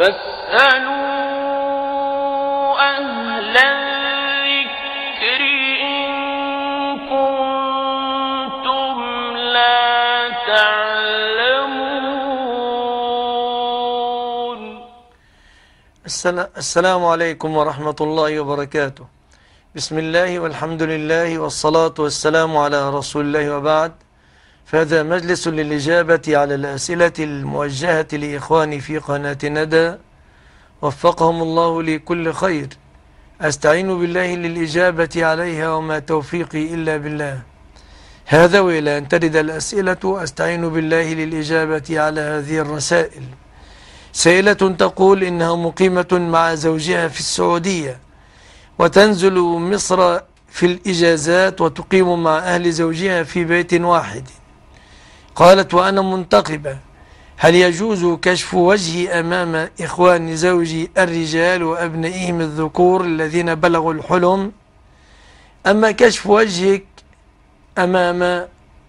فاسألوا أهل الذكر إن كنتم لا تعلمون. السلام عليكم ورحمة الله وبركاته. بسم الله والحمد لله والصلاة والسلام على رسول الله، وبعد، فهذا مجلس للإجابة على الأسئلة الموجهة لإخواني في قناة ندى، وفقهم الله لكل خير. أستعين بالله للإجابة عليها وما توفيقي إلا بالله. هذا وإلى أن ترد الأسئلة أستعين بالله للإجابة على هذه الرسائل. سائلة تقول إنها مقيمة مع زوجها في السعودية، وتنزل مصر في الإجازات، وتقيم مع أهل زوجها في بيت واحد. قالت: وأنا منتقبة، هل يجوز كشف وجهي أمام إخوان زوجي الرجال وأبنائهم الذكور الذين بلغوا الحلم؟ أما كشف وجهك أمام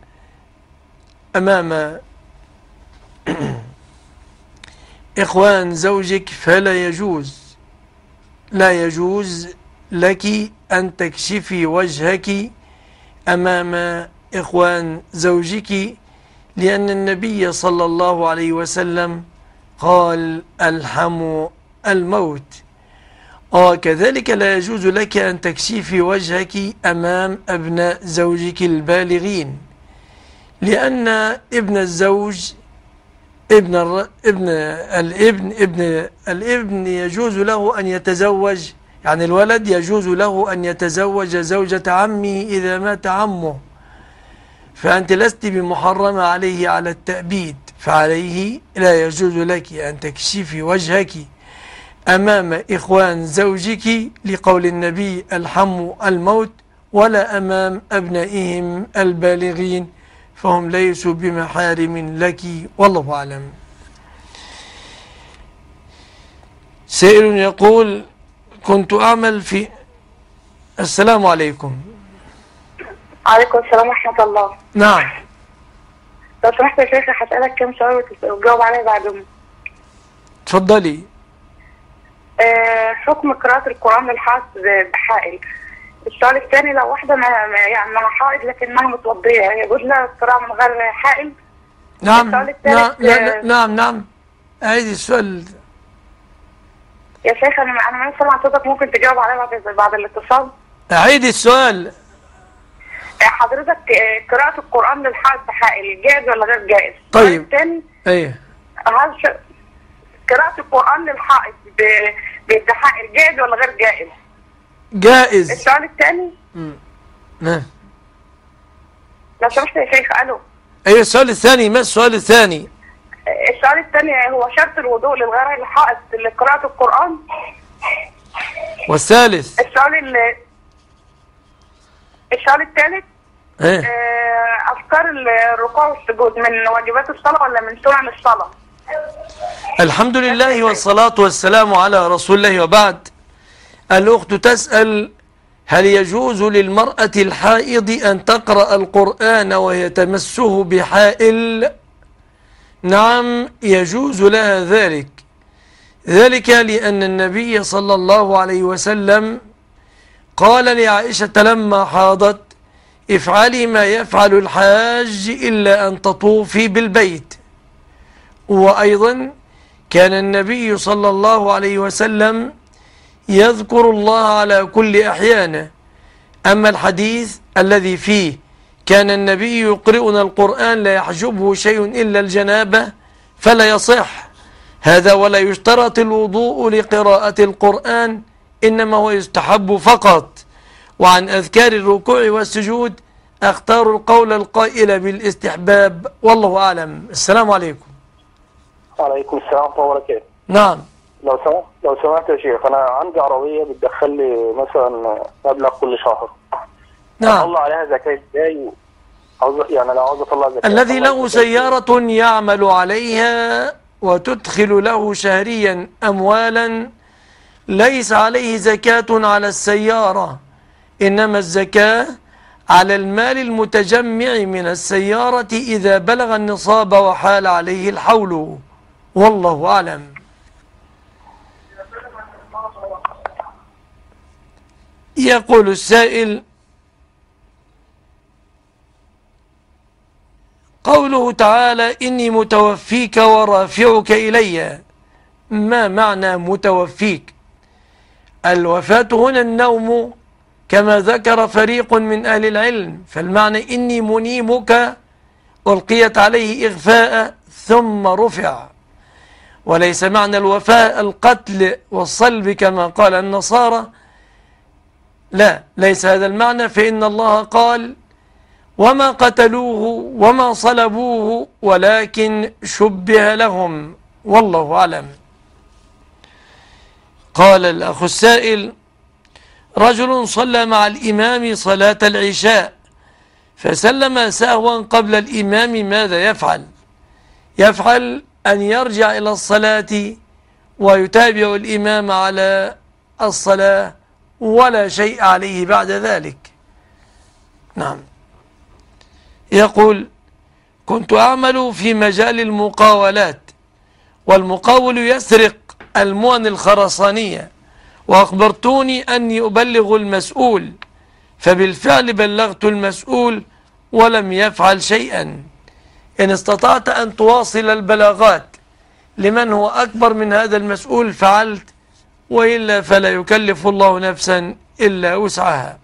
إخوان زوجك فلا يجوز، لا يجوز لك أن تكشفي وجهك أمام إخوان زوجك، لأن النبي صلى الله عليه وسلم قال: الحم الموت. كذلك لا يجوز لك أن تكشفي وجهك أمام أبناء زوجك البالغين، لأن ابن الزوج الابن يجوز له أن يتزوج، يعني الولد يجوز له أن يتزوج زوجة عمه إذا مات عمه، فأنت لست بمحرمة عليه على التأبيد، فعليه لا يجوز لك أن تكشفي وجهك أمام إخوان زوجك لقول النبي: الحم الموت، ولا أمام أبنائهم البالغين، فهم ليسوا بمحارم لك، والله أعلم. سائل يقول: كنت أعمل في... السلام عليكم. عليكم السلام ورحمة الله. نعم. لو سمحت يا شيخ هسألك كم سؤال وتجاوب عليا بعدهم. تفضلي. حكم قراءة القرآن للحائض بحائل. السؤال الثاني: لو واحدة يعني مع حائض لكنها متوضية، يجوز لها القراءة من غير حائل؟ نعم. نعم. أعيد السؤال يا شيخ. أنا ما سمعت صوتك، ممكن تجاوب عليا بعد الاتصال؟ أعيد السؤال. حضرتك قراءة القرآن للحائض بحائل جائز ولا غير جائز؟ طيب. الثاني: ايه، هل قراءة القرآن للحائض بحائل جائز ولا غير جائز؟ جائز. السؤال الثاني: نعم. لو سمحت يا شيخ. الو. ايه السؤال الثاني؟ ما السؤال الثاني؟ السؤال الثاني: هو شرط الوضوء للغير الحائض لقراءة القرآن؟ والثالث؟ السؤال الثالث: ايه؟ أذكار الركوع والسجود من واجبات الصلاة ولا من سنن الصلاة؟ الحمد لله والصلاة والسلام على رسول الله، وبعد. الأخت تسأل: هل يجوز للمرأة الحائض أن تقرأ القرآن وهي تمسه بحائل؟ نعم، يجوز لها ذلك لأن النبي صلى الله عليه وسلم قال لعائشة لما حاضت: افعلي ما يفعل الحاج إلا أن تطوفي بالبيت. وأيضا كان النبي صلى الله عليه وسلم يذكر الله على كل أحيانه. أما الحديث الذي فيه كان النبي يقرئنا القرآن لا يحجبه شيء إلا الجنابة فلا يصح هذا، ولا يشترط الوضوء لقراءة القرآن، إنما هو يستحب فقط. وعن أذكار الركوع والسجود أختار القول القائل بالاستحباب، والله أعلم. السلام عليكم. وعليكم السلام ورحمة الله وبركاته. نعم. لو سمحت يا شيخ، أنا عندي عربية بتدخل لي مثلا مبلغ كل شهر. نعم. أطلع عليها زكاة إزاي؟ يعني لو عاوز أطلع زكاة. الذي له سيارة يعمل عليها وتدخل له شهريا أموالا ليس عليه زكاة على السيارة، إنما الزكاة على المال المتجمع من السيارة إذا بلغ النصاب وحال عليه الحول، والله أعلم. يقول السائل: قوله تعالى: إني متوفيك ورافعك إلي، ما معنى متوفيك؟ الوفاة هنا النوم كما ذكر فريق من أهل العلم، فالمعنى إني منيمك ألقيت عليه إغفاء ثم رفع، وليس معنى الوفاة القتل والصلب كما قال النصارى، لا، ليس هذا المعنى، فإن الله قال: وما قتلوه وما صلبوه ولكن شبه لهم والله أعلم. قال الأخ السائل: رجل صلى مع الإمام صلاة العشاء فسلم سهوا قبل الإمام، ماذا يفعل؟ يفعل أن يرجع إلى الصلاة ويتابع الإمام على الصلاة ولا شيء عليه بعد ذلك. نعم. يقول: كنت أعمل في مجال المقاولات، والمقاول يسرق المؤن الخرسانية، وأخبرتوني أني أبلغ المسؤول، فبالفعل بلغت المسؤول ولم يفعل شيئا. إن استطعت أن تواصل البلاغات لمن هو أكبر من هذا المسؤول فعلت، وإلا فلا يكلف الله نفسا إلا وسعها.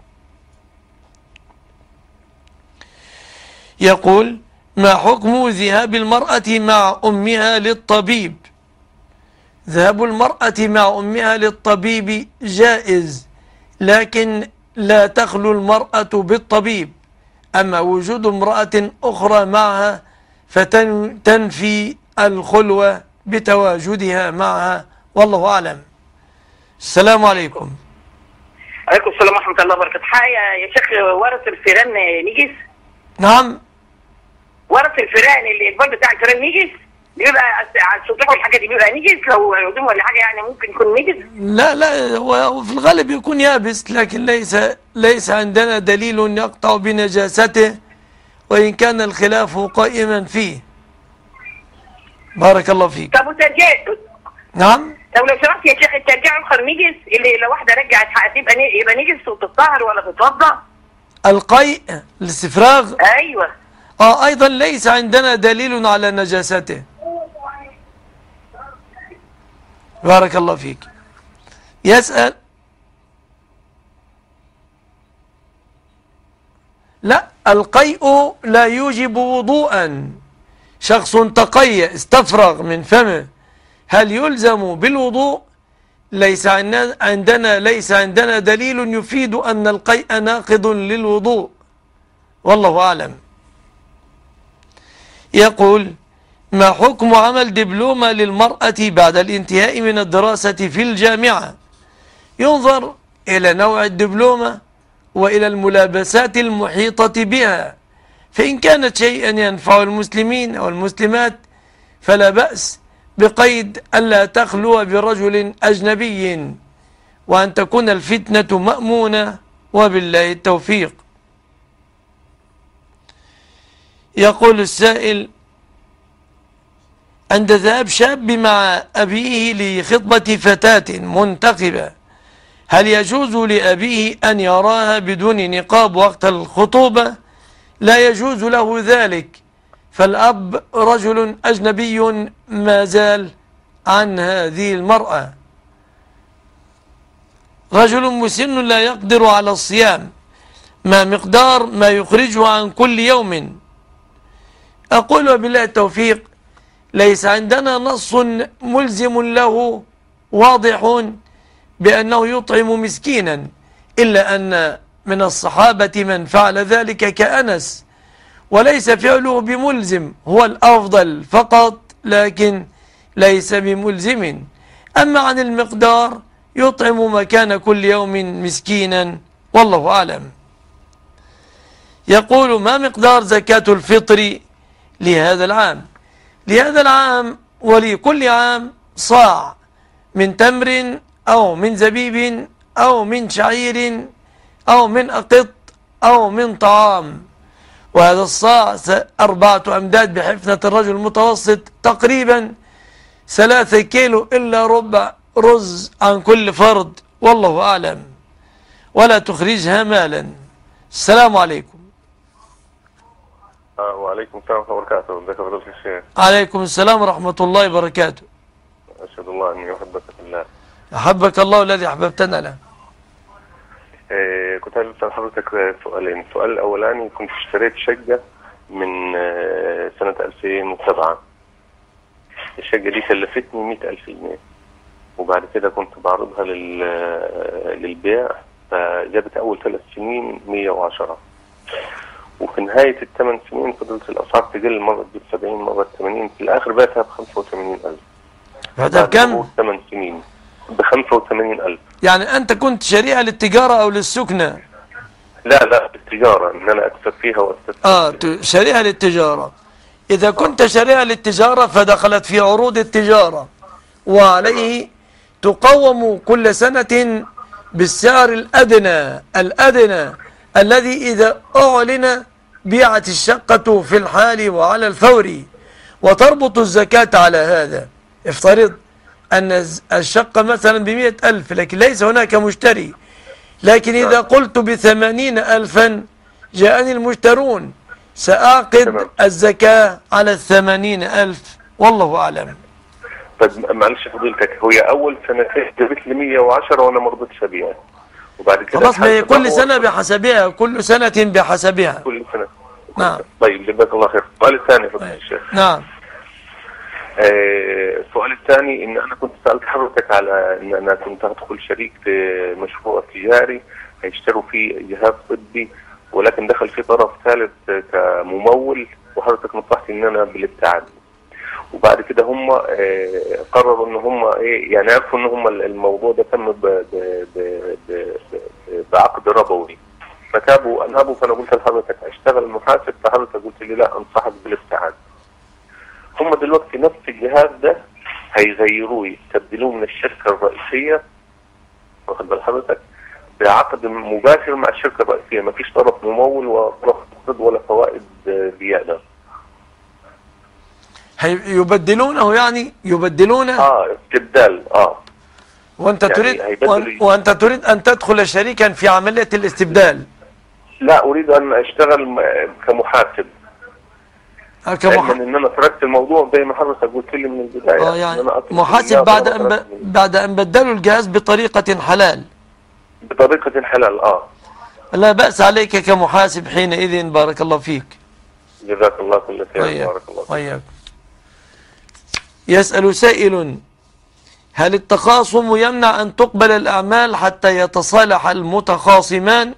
يقول: ما حكم ذهاب المرأة مع أمها للطبيب؟ ذهاب المرأة مع أمها للطبيب جائز، لكن لا تخلو المرأة بالطبيب، أما وجود امرأة أخرى معها فتنفي الخلوة بتواجدها معها والله أعلم. السلام عليكم. عليكم السلام ورحمة الله وبركاته. يا شيخ، ورث الفيران نجس؟ نعم. ورث الفيران، البال بتاع الفيران نجس؟ بيبقى على السطوح والحاجة دي بيبقى نجس لو عدوم ولا حاجة، يعني ممكن يكون نجس؟ لا، هو في الغالب يكون يابس، لكن ليس عندنا دليل يقطع بنجاسته، وإن كان الخلاف قائما فيه. بارك الله فيك. طب وترجع؟ نعم. طب لو سمحت يا شيخ، الترجع الخر نجس اللي لو واحدة رجعت يبقى نجس وتطهر ولا تتوضأ؟ القيء، الاستفراغ، أيوه. أيضا ليس عندنا دليل على نجاسته. بارك الله فيك. يسأل: لا، القيء لا يوجب وضوءا. شخص تقيأ استفرغ من فمه، هل يلزم بالوضوء؟ ليس عندنا دليل يفيد أن القيء ناقض للوضوء والله أعلم. يقول: ما حكم عمل دبلومة للمرأة بعد الانتهاء من الدراسة في الجامعة؟ ينظر إلى نوع الدبلومة وإلى الملابسات المحيطة بها، فإن كانت شيئا ينفع المسلمين أو المسلمات فلا بأس، بقيد ألا تخلو برجل أجنبي، وأن تكون الفتنة مأمونة، وبالله التوفيق. يقول السائل: عند ذهاب شاب مع أبيه لخطبة فتاة منتقبة، هل يجوز لأبيه أن يراها بدون نقاب وقت الخطوبة؟ لا يجوز له ذلك، فالأب رجل أجنبي ما زال عن هذه المرأة. رجل مسن لا يقدر على الصيام، ما مقدار ما يخرجه عن كل يوم؟ أقول وبالله التوفيق: ليس عندنا نص ملزم له واضح بأنه يطعم مسكينا، إلا أن من الصحابة من فعل ذلك كأنس، وليس فعله بملزم، هو الأفضل فقط لكن ليس بملزم. أما عن المقدار يطعم مكان كل يوم مسكينا والله أعلم. يقول: ما مقدار زكاة الفطر لهذا العام؟ لهذا العام ولكل عام صاع من تمر أو من زبيب أو من شعير أو من أقط أو من طعام، وهذا الصاع 4 أمداد بحفنة الرجل المتوسط، تقريبا 3 كيلو إلا ربع رز عن كل فرد والله أعلم. ولا تخرجها مالا. السلام عليكم. وعليكم السلام ورحمة الله وبركاته. ازيك يا فضيلة الشيخ؟ عليكم السلام ورحمة الله وبركاته. أشهد الله أني أحبك في الله. أحبك الله الذي أحببتنا له. كنت عايز أسأل حضرتك سؤالين. السؤال الأولاني، كنت اشتريت شقة من سنة 2007. الشقة دي كلفتني 100,000 جنيه، وبعد كده كنت بعرضها للبيع، فجابت أول 3 سنين 110، وفي نهاية ال8 سنين فضلت الأسعار تقل، مرة ب70 مرة ب80، في الآخر بعتها ب85,000. بعدها بكم؟ 8 سنين ب85,000. يعني أنت كنت شاريها للتجارة أو للسكنة؟ لا التجارة، إن أنا أكسب فيها وأستثمر. شاريها للتجارة. إذا كنت شاريها للتجارة فدخلت في عروض التجارة، وعليه تقوم كل سنة بالسعر الأدنى الذي إذا أعلن بيعت الشقة في الحال وعلى الفور، وتربط الزكاة على هذا. افترض أن الشقة مثلا ب100,000، لكن ليس هناك مشتري، لكن إذا قلت ب80,000 جاءني المشترون، سأعقد الزكاة على 80,000، والله أعلم. طيب معلش فضيلتك، هي أول سنتين جابت لي 110 وأنا ما رضيتش أبيعها، وبعد كده خلاص كل سنة بحسبها، كل سنة بحسبها. كل سنة. نعم. طيب جزاك الله خير. السؤال الثاني فضيلة الشيخ. نعم. السؤال الثاني، ان انا كنت سألت حضرتك على ان انا كنت هدخل شريك في مشروع تجاري هيشتروا فيه جهاز طبي، ولكن دخل فيه طرف ثالث كممول، وحضرتك نصحتي ان انا بالابتعاد. وبعد كده هم قرروا ان هم يعني عرفوا ان هم الموضوع ده تم بعقد ربوي، انهبوا. فانا قلت لحضرتك اشتغل محاسب، فحضرتك قلت لي لا، انصحك بالابتعاد. هم دلوقتي نفس الجهاز ده هيغيروه، يستبدلوه من الشركة الرئيسية، واخد بال حضرتك، بعقد مباشر مع الشركة الرئيسية، مفيش طرف ممول وطرف مقترض ولا فوائد زيادة. يبدلونه، يعني يبدلونه. استبدال. وانت يعني وانت تريد ان تدخل شريكا في عملية الاستبدال؟ لا، اريد ان اشتغل كمحاسب. ان انا تركت الموضوع زي ما حضرتك قلت لي من البدايه. يعني محاسب بعد ان بدلوا الجهاز بطريقه حلال. بطريقه حلال. لا بأس عليك كمحاسب حينئذ. بارك الله فيك. جزاك الله كل خير. بارك الله فيك. وياك. يسأل سائل: هل التخاصم يمنع ان تقبل الاعمال حتى يتصالح المتخاصمان؟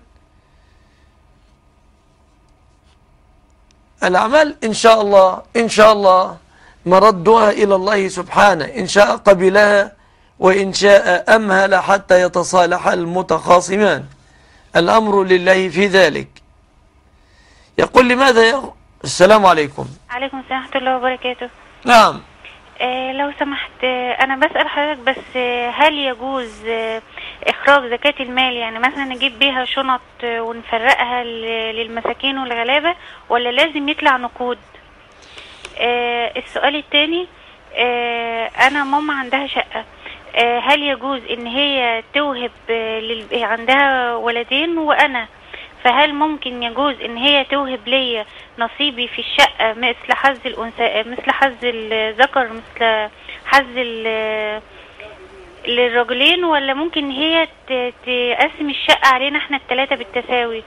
الأعمال إن شاء الله مردها إلى الله سبحانه، إن شاء قبلها وإن شاء أمهل حتى يتصالح المتخاصمان، الأمر لله في ذلك. يقول لماذا السلام عليكم. عليكم السلام ورحمة الله وبركاته. نعم. لو سمحت، أنا بسأل حضرتك بس، هل يجوز إخراج زكاة المال، يعني مثلا نجيب بيها شنط ونفرقها للمساكين والغلابة، ولا لازم يطلع نقود؟ السؤال الثاني، أنا ماما عندها شقة، هل يجوز إن هي توهب عندها ولدين وأنا، فهل ممكن يجوز إن هي توهب لي نصيبي في الشقة مثل حظ الأنثى، مثل حظ الذكر، مثل حظ للرجلين، ولا ممكن هي تقسم الشقة علينا احنا الثلاثة بالتساوي؟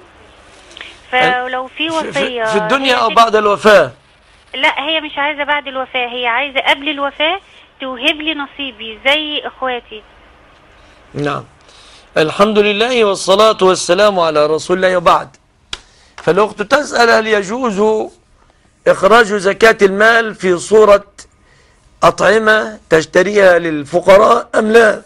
فلو في وصية في الدنيا أو بعد الوفاة؟ لا، هي مش عايزة بعد الوفاة، هي عايزة قبل الوفاة توهب لي نصيبي زي إخواتي. نعم. الحمد لله والصلاة والسلام على رسول الله، وبعد. فالأخت تسأل: هل يجوز إخراج زكاة المال في صورة أطعمة تشتريها للفقراء أم لا؟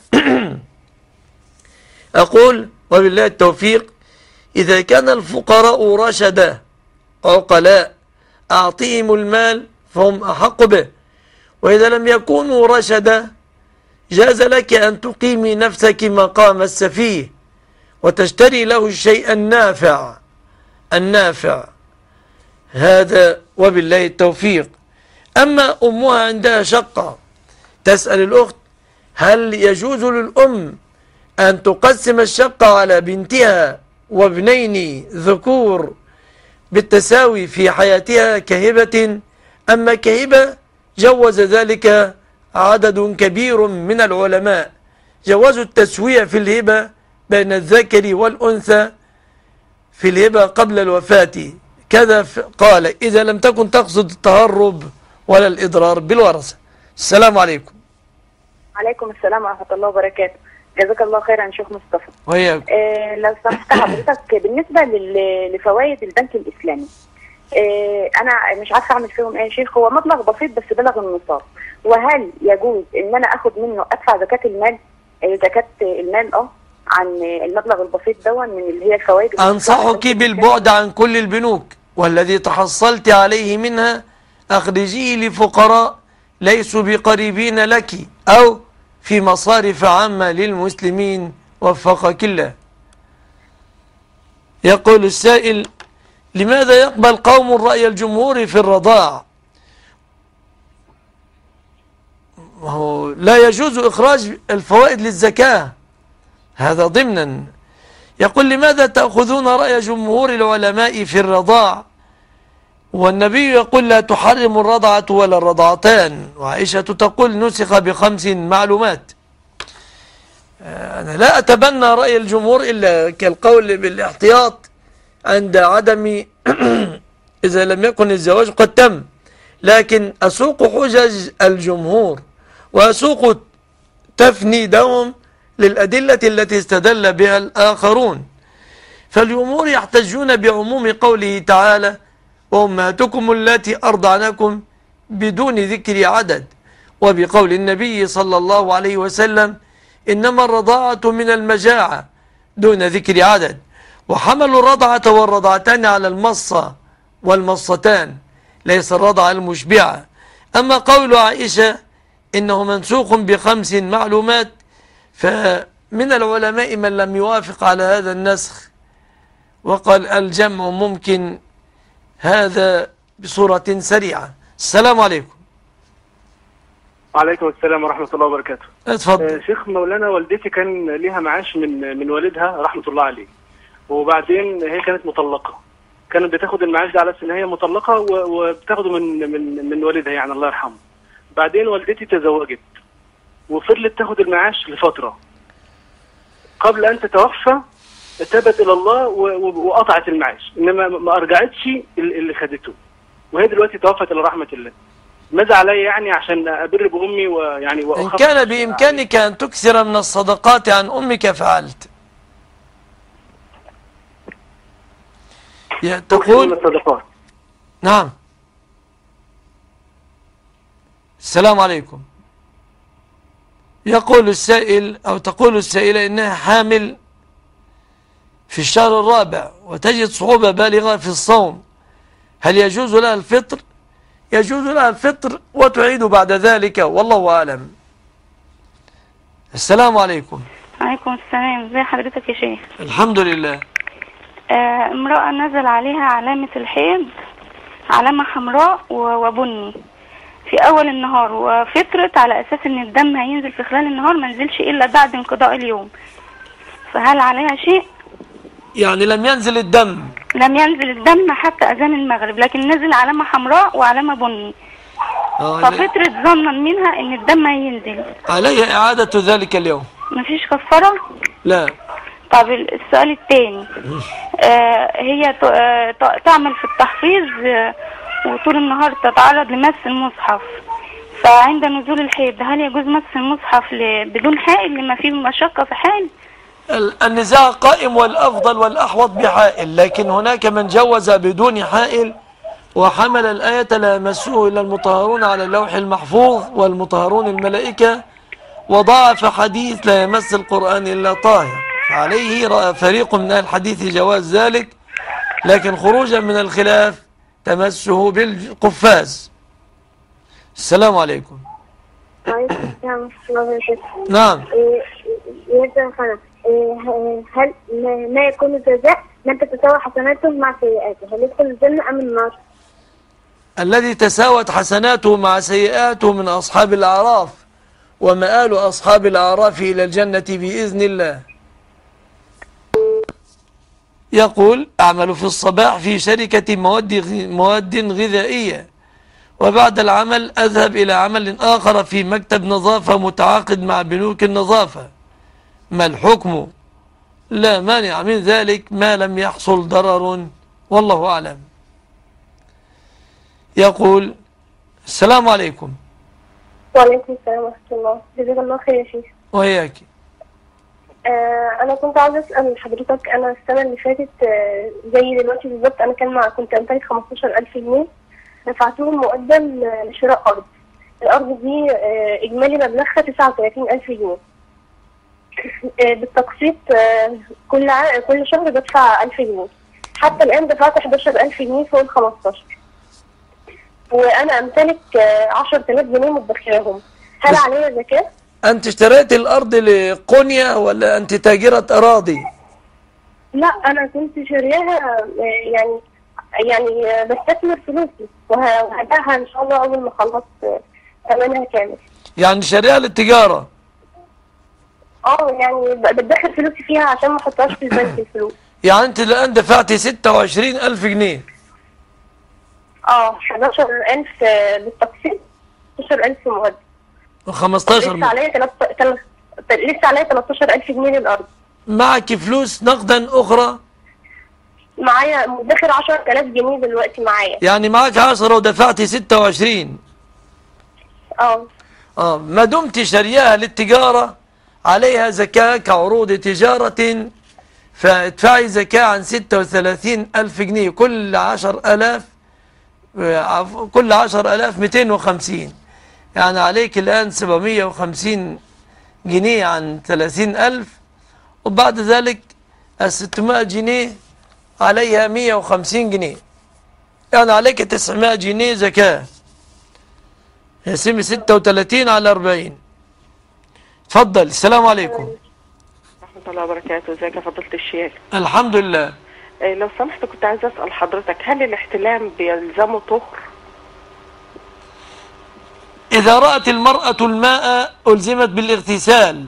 أقول وبالله التوفيق: إذا كان الفقراء رشدة عقلاء أعطيهم المال فهم أحق به، وإذا لم يكونوا رشدة جاز لك أن تقيمي نفسك مقام السفيه وتشتري له الشيء النافع. هذا وبالله التوفيق. أما أمها عندها شقة، تسأل الأخت: هل يجوز للأم أن تقسم الشقة على بنتها وابنين ذكور بالتساوي في حياتها كهبة، أما كهبة جوز ذلك عدد كبير من العلماء، جوزوا التسوية في الهبة بين الذكر والأنثى في الهبة قبل الوفاة. كذا قال إذا لم تكن تقصد التهرب ولا الإضرار بالورثة. السلام عليكم. عليكم السلام ورحمة الله وبركاته. جزاك الله خيرا شيخ مصطفى. وياك. لو سمحت حضرتك بالنسبة لفوائد البنك الإسلامي، أنا مش عارفة أعمل فيهم إيه يا شيخ. هو مبلغ بسيط بس بلغ النصاب، وهل يجوز إن أنا أخد منه أدفع زكاة المال، زكاة المال عن المبلغ البسيط دون من اللي هي الفوائد؟ أنصحك بالبعد عن كل البنوك، والذي تحصلت عليه منها أخرجيه لفقراء ليسوا بقريبين لك أو في مصارف عامة للمسلمين وفقك الله. يقول السائل: لماذا يقبل قوم رأي الجمهور في الرضاع؟ لا يجوز إخراج الفوائد للزكاة، هذا ضمنا. يقول: لماذا تأخذون رأي جمهور العلماء في الرضاع والنبي يقول لا تحرم الرضعة ولا الرضعتان، وعائشة تقول نسخ ب5 معلومات. أنا لا أتبنى رأي الجمهور إلا كالقول بالاحتياط عند عدم إذا لم يكن الزواج قد تم، لكن أسوق حجج الجمهور وأسوق تفنيدهم للأدلة التي استدل بها الآخرون. فالجمهور يحتجون بعموم قوله تعالى: وأمهاتكم التي أرضعنكم بدون ذكر عدد، وبقول النبي صلى الله عليه وسلم: إنما الرضاعة من المجاعة دون ذكر عدد، وحملوا الرضعة والرضعتان على المصة والمصتان، ليس الرضعة المشبعة. أما قول عائشة إنه منسوخ ب5 معلومات، فمن العلماء من لم يوافق على هذا النسخ وقال الجمع ممكن، هذا بصورة سريعة. السلام عليكم. وعليكم السلام ورحمة الله وبركاته. اتفضل. شيخ مولانا، والدتي كان ليها معاش من والدها رحمة الله عليه، وبعدين هي كانت مطلقة، كانت بتاخد المعاش ده على أساس إن هي مطلقة وبتاخده من والدها يعني الله يرحمه. بعدين والدتي تزوجت وفضلت تاخد المعاش لفترة، قبل أن تتوفى تابت إلى الله وقطعت المعاش، إنما ما أرجعتش اللي خدته، وهي دلوقتي توفت إلى رحمة الله. ماذا علي يعني عشان أبر بأمي ويعني إن كان بإمكانك أن تكثر من الصدقات عن أمك فعلت. تقول الصدقات. نعم. السلام عليكم. يقول السائل أو تقول السائلة إنها حامل في الشهر الرابع وتجد صعوبة بالغة في الصوم، هل يجوز لها الفطر؟ يجوز لها الفطر وتعيد بعد ذلك، والله أعلم. السلام عليكم. عليكم السلام. ازي حضرتك يا شيخ؟ الحمد لله. امرأة نزل عليها علامة الحيض، علامة حمراء وبني في أول النهار، وفطرت على أساس إن الدم هينزل في خلال النهار، ما نزلش إلا بعد انقضاء اليوم، فهل عليها شيء؟ يعني لم ينزل الدم؟ لم ينزل الدم حتى أذان المغرب، لكن نزل علامة حمراء وعلامة بني، ففطرت ظنا منها إن الدم هينزل. عليها إعادة ذلك اليوم. مفيش كفارة؟ لا. طب السؤال الثاني، هي تعمل في التحفيظ وطول النهار تتعرض لمس المصحف، فعند نزول الحيض هل يجوز مس المصحف بدون حائل لما فيه مشقة في حائل؟ النزاع قائم، والأفضل والأحوط بحائل، لكن هناك من جوز بدون حائل وحمل الآية لا يمسه إلا المطهرون على اللوح المحفوظ والمطهرون الملائكة، وضعف حديث لا يمس القرآن إلا طاهر، فعليه رأى فريق من أهل الحديث جواز ذلك، لكن خروجا من الخلاف تمسه بالقفاز. السلام عليكم. وعليكم السلام ورحمة الله وبركاته. نعم. هل ما يكون الجزاء من تتساوى حسناته مع سيئاته، هل يدخل الجنة أم النار؟ الذي تساوت حسناته مع سيئاته من أصحاب الأعراف، ومآل أصحاب الأعراف إلى الجنة بإذن الله. يقول أعمل في الصباح في شركة مواد غذائية، وبعد العمل أذهب إلى عمل آخر في مكتب نظافة متعاقد مع بنوك النظافة، ما الحكم؟ لا مانع من ذلك ما لم يحصل ضرر، والله أعلم. يقول السلام عليكم. وعليكم السلام ورحمة الله. جزاك الله خير يا شيخ. وإياك. أنا كنت عاوزة أسأل حضرتك، أنا السنة اللي فاتت زي دلوقتي بالظبط، أنا كنت أمتلك 15,000 جنيه، دفعتهم مقدم لشراء أرض. الأرض دي إجمالي مبلغها 39,000 جنيه. بالتقسيط كل شهر بدفع 1000 جنيه. حتى الآن دفعت 11,000 جنيه فوق ال 15. وأنا أمتلك 10,000 جنيه مدخراهم، هل عليها زكاة؟ أنت اشتريت الأرض لقنية ولا أنت تاجرة أراضي؟ لا، أنا كنت شارياها يعني بستثمر فلوسي وهبيعها إن شاء الله أول ما أخلص ثمنها كامل. يعني شاريها للتجارة؟ يعني بتدخل فلوسي فيها عشان ما أحطهاش في البنك الفلوس. يعني أنت الآن دفعتي 26,000 جنيه؟ 11,000 بالتقسيط، 11,000 مقدم، و15 لسه عليا 13,000 جنيه للأرض. معك فلوس نقدا أخرى؟ معايا مدخر 10,000 جنيه دلوقتي معايا. يعني معك 10 ودفعتي 26. ما دمت شارياها للتجارة عليها زكاة كعروض تجارة، فادفعي زكاة عن 36,000 جنيه. كل 10,000 250، يعني عليك الآن 750 جنيه عن 30,000، وبعد ذلك 600 جنيه عليها 150 جنيه، يعني عليك 900 جنيه زكاة. يسمي 36 على 40. تفضل. السلام عليكم. ورحمة الله وبركاته. ازيك يا فضيلة الشيخ؟ الحمد لله. لو سمحت كنت عايزة أسأل حضرتك، هل الاحتلام بيلزمه طهر؟ إذا رأت المرأة الماء ألزمت بالاغتسال.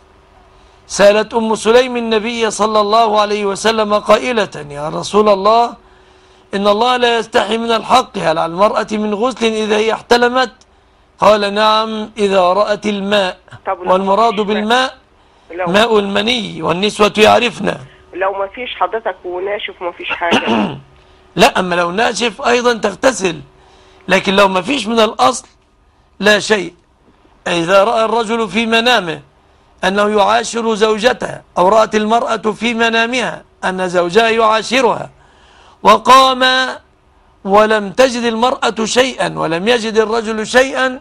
سألت أم سليم النبي صلى الله عليه وسلم قائلة: يا رسول الله، إن الله لا يستحي من الحق، هل على المرأة من غسل إذا هي احتلمت؟ قال: نعم، إذا رأت الماء. والمراد بالماء ماء المني، والنسوة يعرفن. لو ما فيش حضرتك وناشف وما فيش حاجة؟ لا، أما لو ناشف أيضا تغتسل، لكن لو ما فيش من الأصل لا شيء. إذا رأى الرجل في منامه أنه يعاشر زوجته، أو رأت المرأة في منامها أن زوجها يعاشرها، وقام ولم تجد المرأة شيئا ولم يجد الرجل شيئا،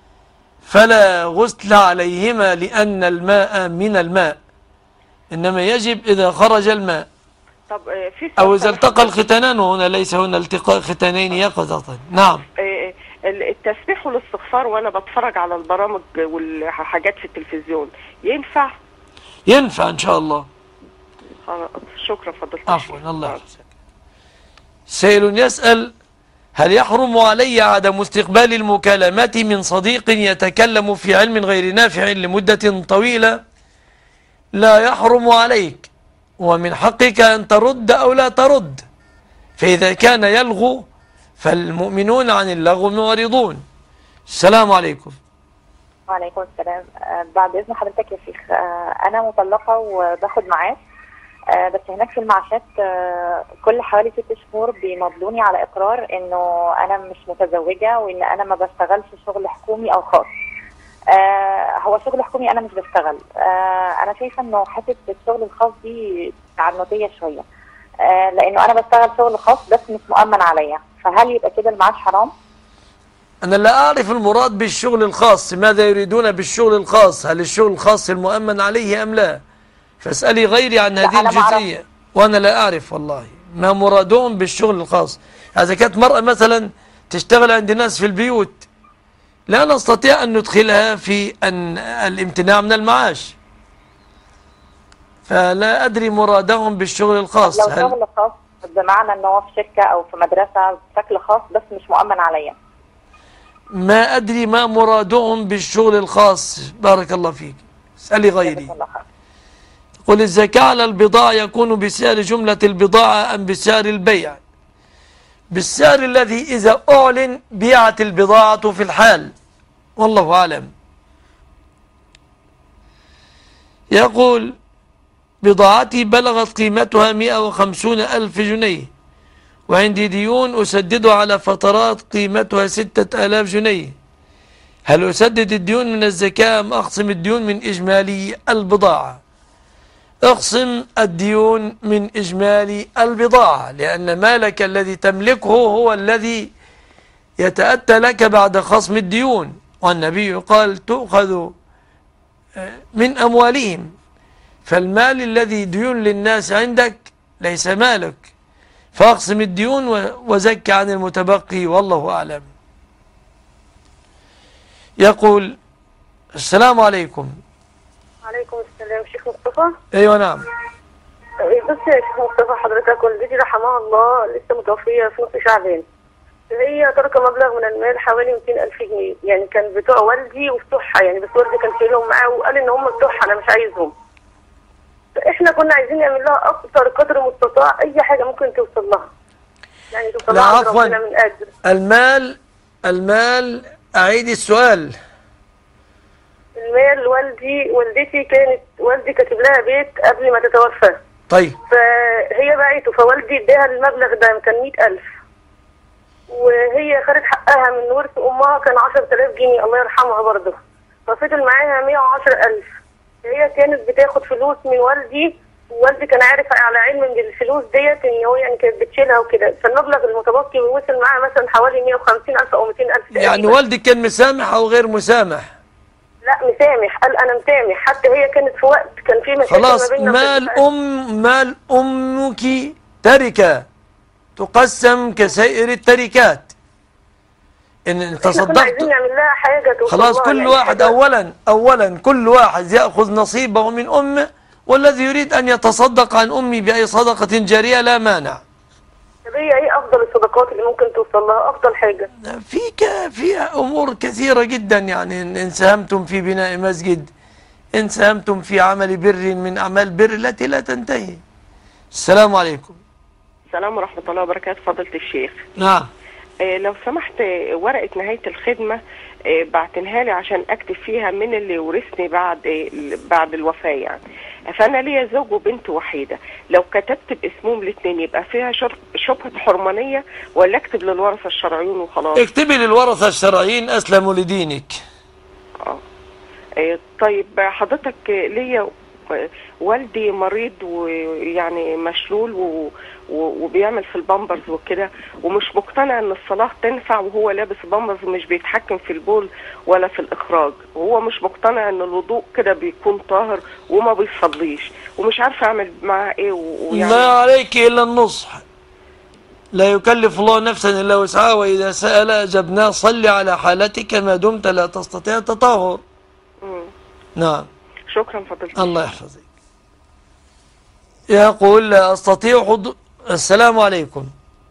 فلا غسل عليهما، لأن الماء من الماء، إنما يجب إذا خرج الماء. طب أو إذا التقى الختانان، وهنا ليس هنا التقاء ختانين يقظة. نعم. التسبيح والاستغفار وأنا بتفرج على البرامج والحاجات في التلفزيون ينفع؟ ينفع إن شاء الله. شكرا فضيلة الشيخ. عفوا. الله يحفظك. سائل يسأل: هل يحرم علي عدم استقبال المكالمات من صديق يتكلم في علم غير نافع لمدة طويلة؟ لا يحرم عليك، ومن حقك أن ترد أو لا ترد، فإذا كان يلغو فالمؤمنون عن اللغو معرضون. السلام عليكم. وعليكم السلام. بعد إذن حضرتك يا شيخ، أنا مطلقة وباخد معاش، بس هناك في المعاشات كل حوالي 6 شهور بيمضوني على إقرار إنه أنا مش متزوجة، وإن أنا ما بشتغلش شغل حكومي أو خاص. هو شغل حكومي أنا مش بشتغل. أنا شايفة إنه حتة الشغل الخاص دي عنوتية شوية، لأنه أنا بشتغل شغل خاص بس مش مؤمن عليا، فهل يبقى كده المعاش حرام؟ أنا لا أعرف المراد بالشغل الخاص، ماذا يريدون بالشغل الخاص؟ هل الشغل الخاص المؤمن عليه أم لا؟ فاسألي غيري عن هذه الجزئية، وأنا لا أعرف والله ما مرادهم بالشغل الخاص. إذا كانت مرأة مثلا تشتغل عند ناس في البيوت، لا نستطيع أن ندخلها في الامتناع من المعاش، فلا أدري مرادهم بالشغل الخاص. لو شغل خاص بمعنى أنه هو في شركة أو في مدرسة بشكل خاص بس مش مؤمن عليا، ما أدري ما مرادهم بالشغل الخاص. بارك الله فيك. اسألي غيري. قل الزكاة على البضاعة يكون بسعر جملة البضاعة أم بسعر البيع؟ بالسعر الذي إذا أعلن بيعت البضاعة في الحال، والله أعلم. يقول بضاعتي بلغت قيمتها 150,000 جنيه وعندي ديون أسددها على فترات قيمتها 6,000 جنيه، هل أسدد الديون من الزكاة أم أخصم الديون من إجمالي البضاعة؟ اخصم الديون من إجمالي البضاعة، لأن مالك الذي تملكه هو الذي يتأتى لك بعد خصم الديون، والنبي قال تؤخذ من أموالهم، فالمال الذي ديون للناس عندك ليس مالك، فاقسم الديون وزك عن المتبقي، والله أعلم. يقول السلام عليكم. عليكم السلام. شيخ مصطفى؟ ايوه نعم. بص يا شيخ مصطفى، حضرتك والدتي رحمها الله لسه متوفيه في نص شعبان. هي ترك مبلغ من المال حوالي 200,000 جنيه، يعني كان بتوع والدي وبتوعها، يعني بس والدي كان شايلهم معاه وقال ان هم بتوعها انا مش عايزهم. فاحنا كنا عايزين نعمل لها اكثر قدر مستطاع اي حاجه ممكن توصل لها، يعني توصل لها عند ربنا من اجر. المال اعيد السؤال. المال والدتي والدي كاتب لها بيت قبل ما تتوفى. طيب. فهي باعته، فوالدي اداها المبلغ ده كان 100,000، وهي خدت حقها من ورث امها كان 10,000 جنيه الله يرحمها برضه، ففضل معاها 110,000. هي كانت بتاخد فلوس من والدي، ووالدي كان عارف على علم من الفلوس ديت ان هو يعني كانت بتشيلها وكده، فالمبلغ المتبقي وصل معاها مثلا حوالي 150,000 او 200,000. يعني والدك كان مسامح او غير مسامح؟ لا مسامح، قال انا مسامح، حتى هي كانت في وقت كان في مشاكل خلاص. ما بيننا. مال امك تركه تقسم كسائر التركات، ان تصدقت عايزين نعمل لها حاجه خلاص. كل يعني واحد اولا كل واحد ياخذ نصيبه من امه، والذي يريد ان يتصدق عن امي باي صدقه جاريه لا مانع. طب هي ايه افضل الصدقات اللي ممكن توصل لها؟ افضل حاجه في امور كثيره جدا، يعني ان ساهمتم في بناء مسجد، ان ساهمتم في عمل بر من اعمال بر التي لا تنتهي. السلام عليكم. السلام ورحمه الله وبركاته. فضيله الشيخ. نعم. لو سمحت، ورقه نهايه الخدمه بعتنها لي عشان اكتب فيها من اللي ورثني بعد الوفاه يعني. فانا ليا زوج وبنت وحيده، لو كتبت باسمهم الاثنين يبقى فيها شبهه حرمانيه، ولا اكتب للورثه الشرعيين وخلاص؟ اكتبي للورثه الشرعيين اسلموا لدينك. طيب حضرتك، ليا والدي مريض ويعني مشلول وبيعمل في البامبرز وكده، ومش مقتنع ان الصلاة تنفع وهو لابس بامبرز، مش بيتحكم في البول ولا في الاخراج، وهو مش مقتنع ان الوضوء كده بيكون طاهر وما بيصليش، ومش عارفه اعمل معاه ايه. ويعني ما عليك الا النصح، لا يكلف الله نفسا الا وسعها، واذا سأل اجبناه، صل على حالتك ما دمت لا تستطيع التطهر. نعم. شكرا فضيلتك. الله يحفظك. يقول لا أستطيع حضور. السلام عليكم.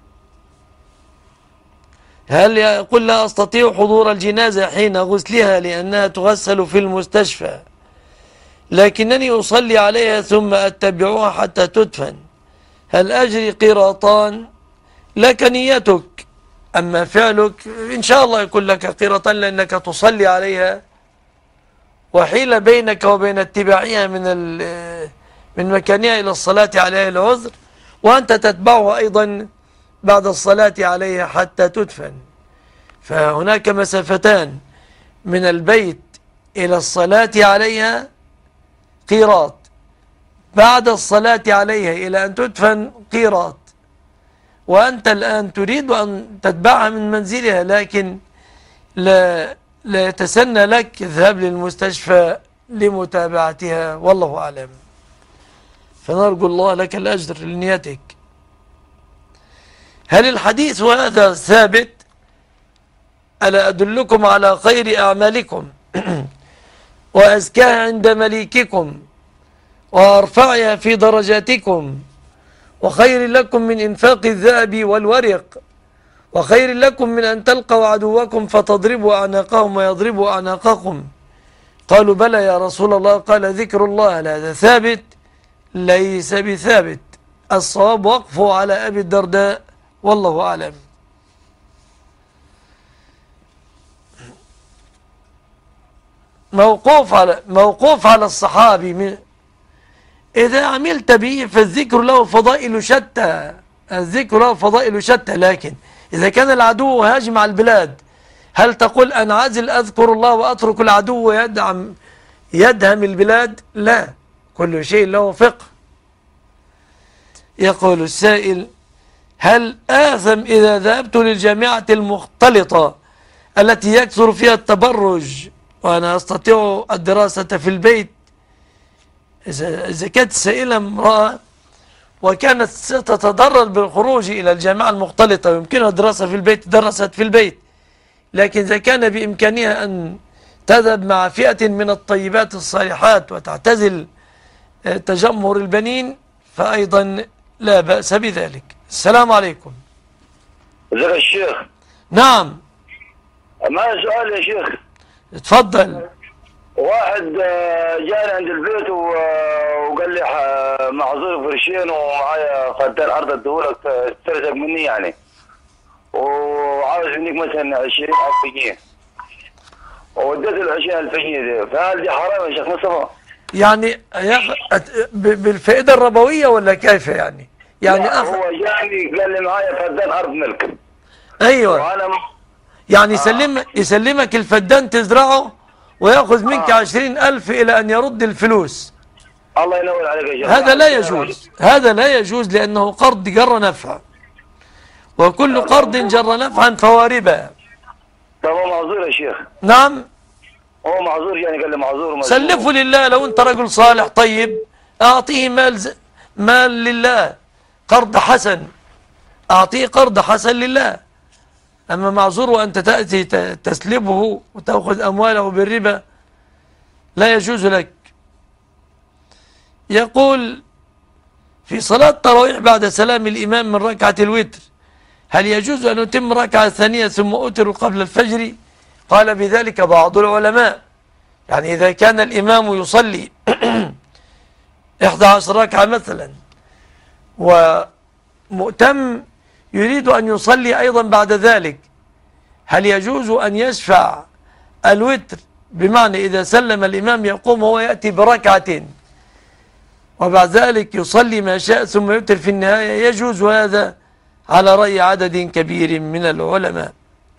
يقول لا أستطيع حضور الجنازة حين غسلها لأنها تغسل في المستشفى، لكنني أصلي عليها ثم أتبعها حتى تدفن، هل أجري قيراطان؟ لك نيتك، أما فعلك إن شاء الله يكون لك قيراطان، لأنك تصلي عليها، وحيل بينك وبين اتباعها من مكانها إلى الصلاة عليها العذر، وأنت تتبعها أيضا بعد الصلاة عليها حتى تدفن، فهناك مسافتان من البيت إلى الصلاة عليها قيراط، بعد الصلاة عليها إلى أن تدفن قيراط، وأنت الآن تريد أن تتبعها من منزلها، لكن لا يتسنى لك الذهاب للمستشفى لمتابعتها، والله أعلم، فنرجو الله لك الأجر لنيتك. هل الحديث هذا ثابت؟ ألا أدلكم على خير أعمالكم وأزكاها عند مليككم وأرفعها في درجاتكم، وخير لكم من إنفاق الذهب والورق، وخير لكم من أن تلقوا عدوكم فتضربوا أعناقهم ويضربوا أعناقكم؟ قالوا بلى يا رسول الله، قال ذكر الله. هل هذا ثابت؟ ليس بثابت، الصواب وقفه على أبي الدرداء والله أعلم. موقوف على الصحابي، إذا عملت به فالذكر له فضائل شتى، الذكر له فضائل شتى، لكن إذا كان العدو هاجم على البلاد هل تقول أنعزل أذكر الله وأترك العدو يدهم البلاد؟ لا، كل شيء له فقه. يقول السائل: هل آثم إذا ذهبت للجامعة المختلطة التي يكثر فيها التبرج وأنا أستطيع الدراسة في البيت؟ إذا كانت السائلة امرأة وكانت ستتضرر بالخروج إلى الجامعة المختلطة ويمكنها الدراسة في البيت درست في البيت، لكن إذا كان بإمكانها أن تذهب مع فئة من الطيبات الصالحات وتعتزل تجمهر البنين فأيضا لا بأس بذلك. السلام عليكم. ازيك يا شيخ؟ نعم. معي سؤال يا شيخ. اتفضل. واحد جاني عند البيت وقال لي معذور قرشين ومعايا فدان ارض اديهولك تسترزق مني يعني، وعاوز منك مثلا 20,000 جنيه، واديت له 20,000 جنيه دي، فهل دي حرام يا شيخ مصطفى؟ يعني بالفائدة الربوية ولا كيف يعني؟ يعني هو جاني قال لي معايا فدان ارض ملك. ايوه. وأنا يعني يسلمك الفدان تزرعه ويأخذ منك 20,000 إلى أن يرد الفلوس. الله ينور عليك يا شيخ. هذا لا يجوز، هذا لا يجوز، لأنه قرض جر نفع، وكل قرض جر نفعا فهو ربا. طب هو معذور يا شيخ؟ نعم. هو معذور يعني، قال لي معذور. سلفه لله، لو أنت رجل صالح طيب أعطيه مال لله، قرض حسن، أعطيه قرض حسن لله. أما معذور وأنت تأتي تسلبه وتأخذ أمواله بالربا لا يجوز لك. يقول: في صلاة التراويح بعد سلام الإمام من ركعة الوتر هل يجوز أن أتم ركعة ثانية ثم أوتر قبل الفجر؟ قال بذلك بعض العلماء، يعني إذا كان الإمام يصلي 11 ركعة مثلا ومؤتم يريد أن يصلي أيضا بعد ذلك، هل يجوز أن يشفع الوتر؟ بمعنى إذا سلم الإمام يقوم هو يأتي بركعة وبعد ذلك يصلي ما شاء ثم يوتر في النهاية. يجوز هذا على رأي عدد كبير من العلماء.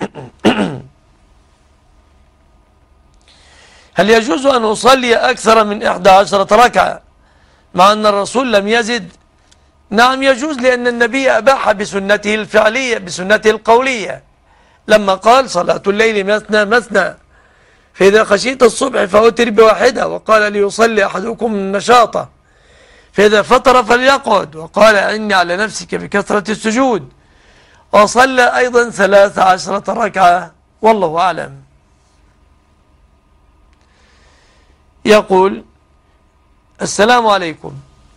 هل يجوز أن أصلي أكثر من 11 ركعة مع أن الرسول لم يزد؟ نعم يجوز، لأن النبي أباح بسنته الفعلية بسنته القولية لما قال: صلاة الليل مثنى مثنى، فإذا خشيت الصبح فأوتر بواحدة، وقال: ليصلي أحدكم نشاطه، فإذا فطر فليقعد، وقال: إني على نفسك بكثرة السجود، وصلى أيضا 13 ركعة والله أعلم. يقول: السلام عليكم.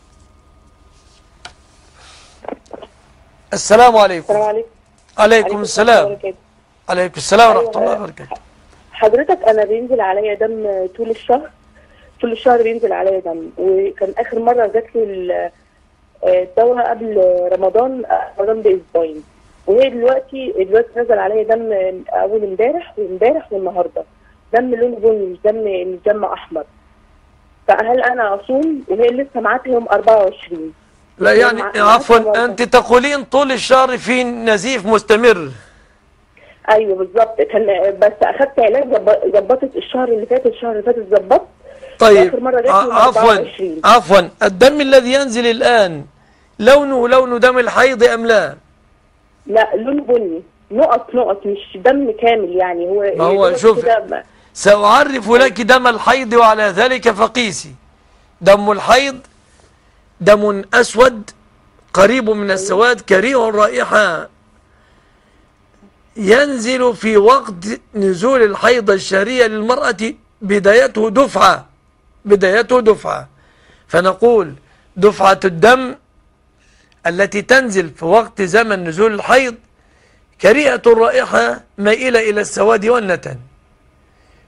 السلام عليكم. السلام عليكم. عليكم السلام. عليكم السلام ورحمة الله وبركاته. حضرتك أنا بينزل عليا دم طول الشهر بينزل عليا دم، وكان آخر مرة جات لي الدورة قبل رمضان بأسبوعين، وهي دلوقتي نزل عليا دم أول امبارح والنهاردة، دم لونه بني مش دم أحمر، فهل أنا أصوم؟ وهي لسه معاها يوم 24. لا يعني عفوا، أنت تقولين طول الشهر في نزيف مستمر. ايوه بالظبط، كان بس اخدت علاج ظبطت الشهر اللي فات ظبطت. طيب عفوا الدم الذي ينزل الآن لونه دم الحيض أم لا؟ لا لونه بني، نقط مش دم كامل يعني. هو شوف، سأعرف لك دم الحيض وعلى ذلك فقيسي. دم الحيض دم أسود قريب من السواد كريه الرائحة، ينزل في وقت نزول الحيض الشهرية للمرأة بدايته دفعة، فنقول دفعة الدم التي تنزل في وقت زمن نزول الحيض كريهة الرائحة مائلة إلى السواد والنتن،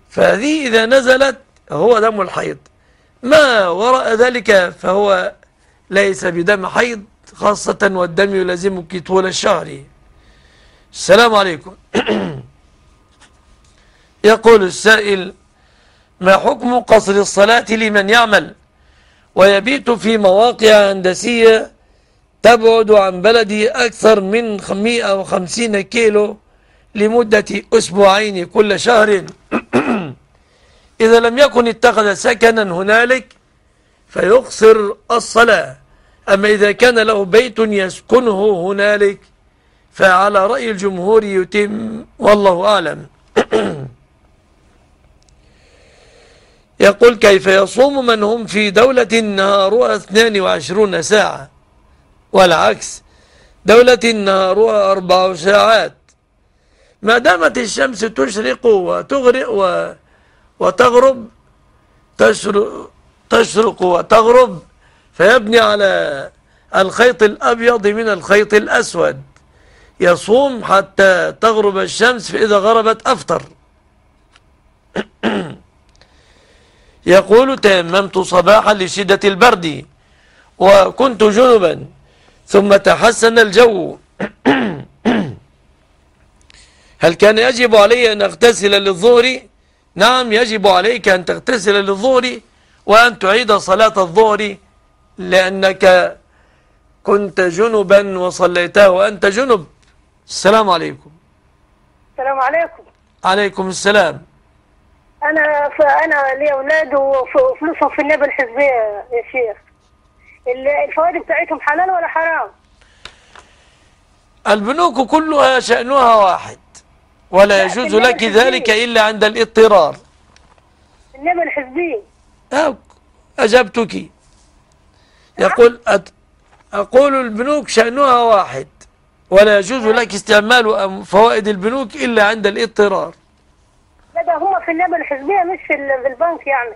فهذه إذا نزلت هو دم الحيض. ما وراء ذلك فهو ليس بدم حيض، خاصة والدم يلازمك طول الشهر. السلام عليكم. يقول السائل: ما حكم قصر الصلاة لمن يعمل ويبيت في مواقع هندسية تبعد عن بلدي أكثر من 150 كيلو لمدة أسبوعين كل شهر؟ إذا لم يكن اتخذ سكنا هنالك فيقصر الصلاة، أما إذا كان له بيت يسكنه هنالك فعلى رأي الجمهور يتم، والله أعلم. يقول: كيف يصوم من هم في دولة نهارها 22 ساعة والعكس دولة نهارها 4 ساعات؟ ما دامت الشمس تشرق وتغرب تشرق وتغرب، فيبني على الخيط الأبيض من الخيط الأسود، يصوم حتى تغرب الشمس، فإذا غربت أفطر. يقول: تيممت صباحا لشدة البرد وكنت جنبا ثم تحسن الجو، هل كان يجب علي أن أغتسل للظهر؟ نعم، يجب عليك أن تغتسل للظهر وأن تعيد صلاة الظهر، لأنك كنت جنبا وصليتها وأنت جنب. السلام عليكم. السلام عليكم. عليكم السلام. أنا لي أولاد وفلوسهم في النيابة الحزبية يا شيخ، الفوائد بتاعتهم حلال ولا حرام؟ البنوك كلها شأنها واحد، ولا يجوز لك ذلك إلا عند الاضطرار. النيابة الحزبية. أجبتك. يقول: أقول البنوك شأنها واحد، ولا يجوز لك استعمال فوائد البنوك إلا عند الاضطرار. لا، ده هم في النيابة الحزبية مش في البنك يعني.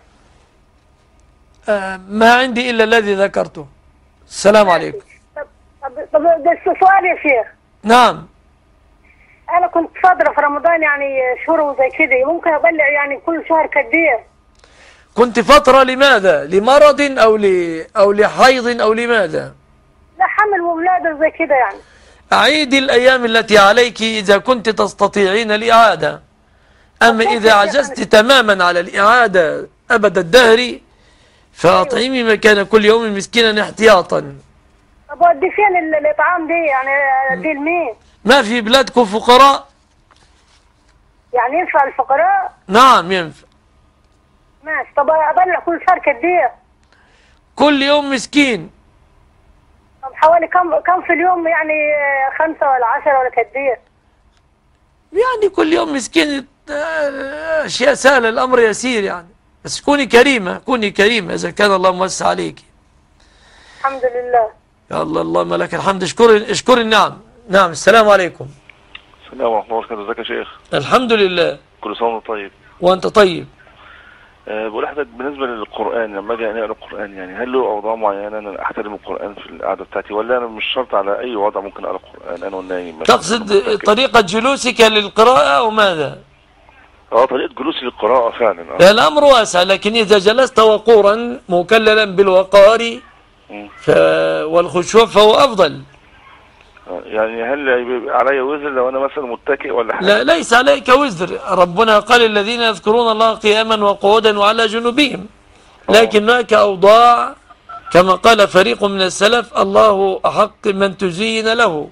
ما عندي إلا الذي ذكرته. السلام عليكم. طب ده سؤال يا شيخ. نعم. أنا كنت فاضرة في رمضان يعني شهور وزي كده، ممكن أبلع يعني كل شهر كدية. كنت فترة لماذا؟ لمرض أو لحيض أو لماذا؟ لا، حمل وولادة زي كده يعني. أعيد الأيام التي عليك إذا كنت تستطيعين الإعادة، أما إذا عجزت تماما على الإعادة أبد الدهر فأطعمي مكان كل يوم مسكينا احتياطا. طب ودي فين الإطعام دي يعني؟ دي لمين؟ ما في بلادكم فقراء؟ يعني ينفع الفقراء؟ نعم ينفع. ماشي. طب أبلع كل شهر كدية؟ كل يوم مسكين. طب حوالي كم في اليوم يعني؟ 5 ولا 10 ولا كدية؟ يعني كل يوم مسكين، أشياء سهلة، الأمر يسير يعني، بس كوني كريمة، كوني كريمة إذا كان الله موسع عليك. الحمد لله. يا الله، اللهم لك الحمد. اشكري النعم. نعم. السلام عليكم. السلام ورحمة الله وبركاته. ازيك يا شيخ؟ الحمد لله. كل سنة وانت طيب. وانت طيب. بقول لحضرتك بالنسبة للقرآن، لما اجي اقرا القرآن يعني هل له اوضاع معينة انا احترم القرآن في القعدة بتاعتي، ولا انا مش شرط على اي وضع ممكن اقرا القرآن انا والنايم؟ تقصد طريقة جلوسك للقراءة او ماذا؟ طريقة جلوسي للقراءة فعلا. لا، الامر واسع، لكن اذا جلست وقورا مكللا بالوقار والخشوع فهو افضل. يعني هل يبقى علي وزر لو انا مثلا متكئ ولا حاجه؟ لا، ليس عليك وزر. ربنا قال: الذين يذكرون الله قياما وقعودا وعلى جنوبهم. لكن هناك اوضاع كما قال فريق من السلف: الله احق من تزين له.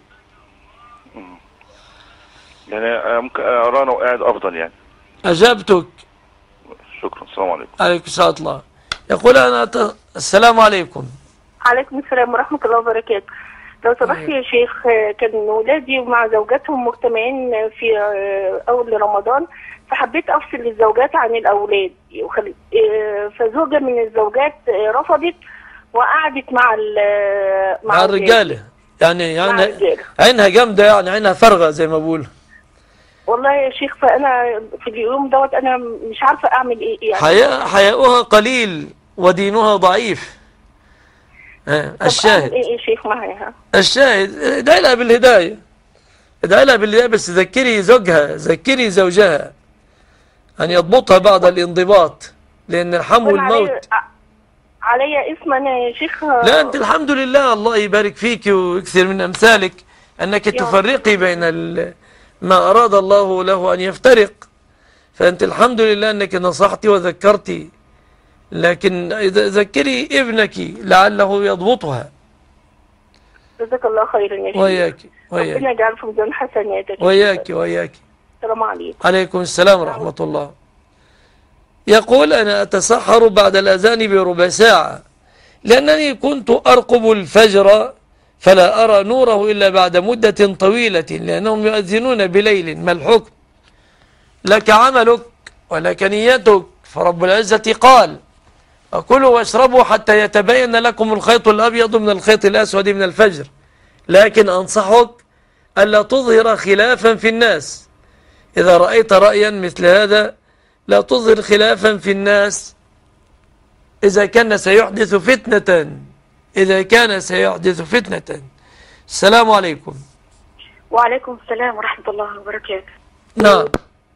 يعني ممكن اقرا انا وقاعد افضل يعني. اجابتك. شكرا. السلام عليكم. عليكم السلام ورحمه الله. يقول: السلام عليكم. عليكم السلام ورحمة الله وبركاته. لو سمحت يا شيخ، كان ولادي مع زوجاتهم مجتمعين في أول رمضان، فحبيت أفصل الزوجات عن الأولاد، فزوجة من الزوجات رفضت وقعدت مع الرجالة يعني عينها جامدة، يعني عينها فارغة زي ما بقول. والله يا شيخ، فأنا في اليوم دوت أنا مش عارفة أعمل إيه يعني. حياؤها قليل ودينها ضعيف. الشاهد ايه يا شيخ معايا؟ الشاهد ادعي لها بالهدايه، ادعي لها بالهدايه، بس ذكري زوجها، ذكري زوجها ان يضبطها بعد الانضباط، لان الحم والموت. عليا اسم انا يا شيخ؟ لا أنت الحمد لله، الله يبارك فيك ويكثر من أمثالك، أنك تفرقي بين ما أراد الله له أن يفترق. فأنت الحمد لله أنك نصحتي وذكرتي، لكن إذا ذكري ابنك لعله يضبطها. جزاك الله خيرا يا شيخ. وياك ربنا يجعل في ميزان حسناتك. وياك. السلام عليكم. عليكم السلام ورحمة الله. يقول: أنا أتسحر بعد الأذان بربع ساعة، لأنني كنت أرقب الفجر فلا أرى نوره إلا بعد مدة طويلة، لأنهم يؤذنون بليل. ما الحكم؟ لك عملك ولك نيتك، فرب العزة قال: وكلوا واشربوا حتى يتبين لكم الخيط الأبيض من الخيط الأسود من الفجر. لكن أنصحك ألا تظهر خلافا في الناس. إذا رأيت رأيا مثل هذا لا تظهر خلافا في الناس، إذا كان سيحدث فتنة. السلام عليكم. وعليكم السلام ورحمة الله وبركاته. نعم.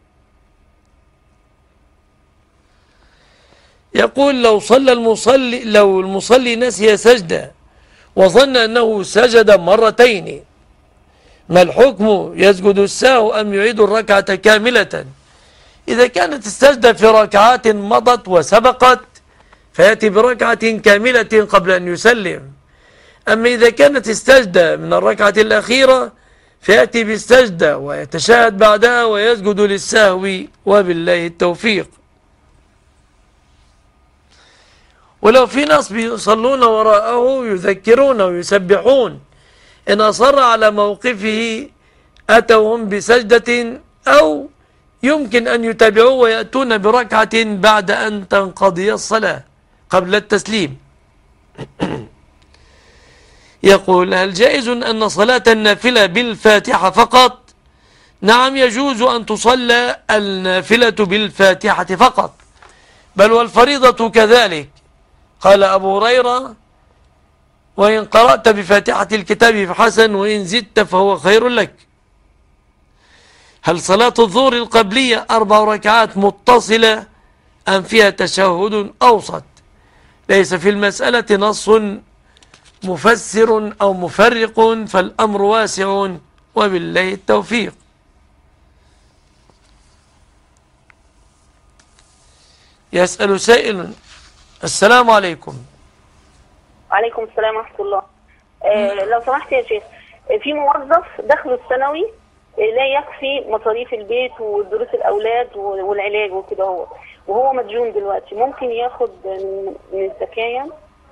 يقول: لو المصلي نسي سجدة وظن أنه سجد مرتين، ما الحكم؟ يسجد السهو أم يعيد الركعة كاملة؟ إذا كانت السجدة في ركعات مضت وسبقت فيأتي بركعة كاملة قبل أن يسلم. أما إذا كانت السجدة من الركعة الأخيرة فيأتي بالسجدة ويتشاهد بعدها ويسجد للسهو، وبالله التوفيق. ولو في ناس بيصلون وراءه يذكرون ويسبحون، إن أصر على موقفه أتوهم بسجدة، أو يمكن أن يتابعوه ويأتون بركعة بعد أن تنقضي الصلاة قبل التسليم. يقول: هل جائز أن صلاة النافلة بالفاتحة فقط؟ نعم، يجوز أن تصلى النافلة بالفاتحة فقط، بل والفريضة كذلك. قال أبو هريرة: وإن قرأت بفاتحة الكتاب فحسن، وإن زدت فهو خير لك. هل صلاة الظهر القبلية 4 ركعات متصلة أم فيها تشهد أوسط؟ ليس في المسألة نص مفسر أو مفرق، فالأمر واسع، وبالله التوفيق. يسأل سائل: السلام عليكم. وعليكم السلام ورحمة الله. لو سمحت يا شيخ، في موظف دخله السنوي لا يكفي مصاريف البيت ودروس الأولاد والعلاج وكده، وهو مديون دلوقتي، ممكن ياخد من الزكاة؟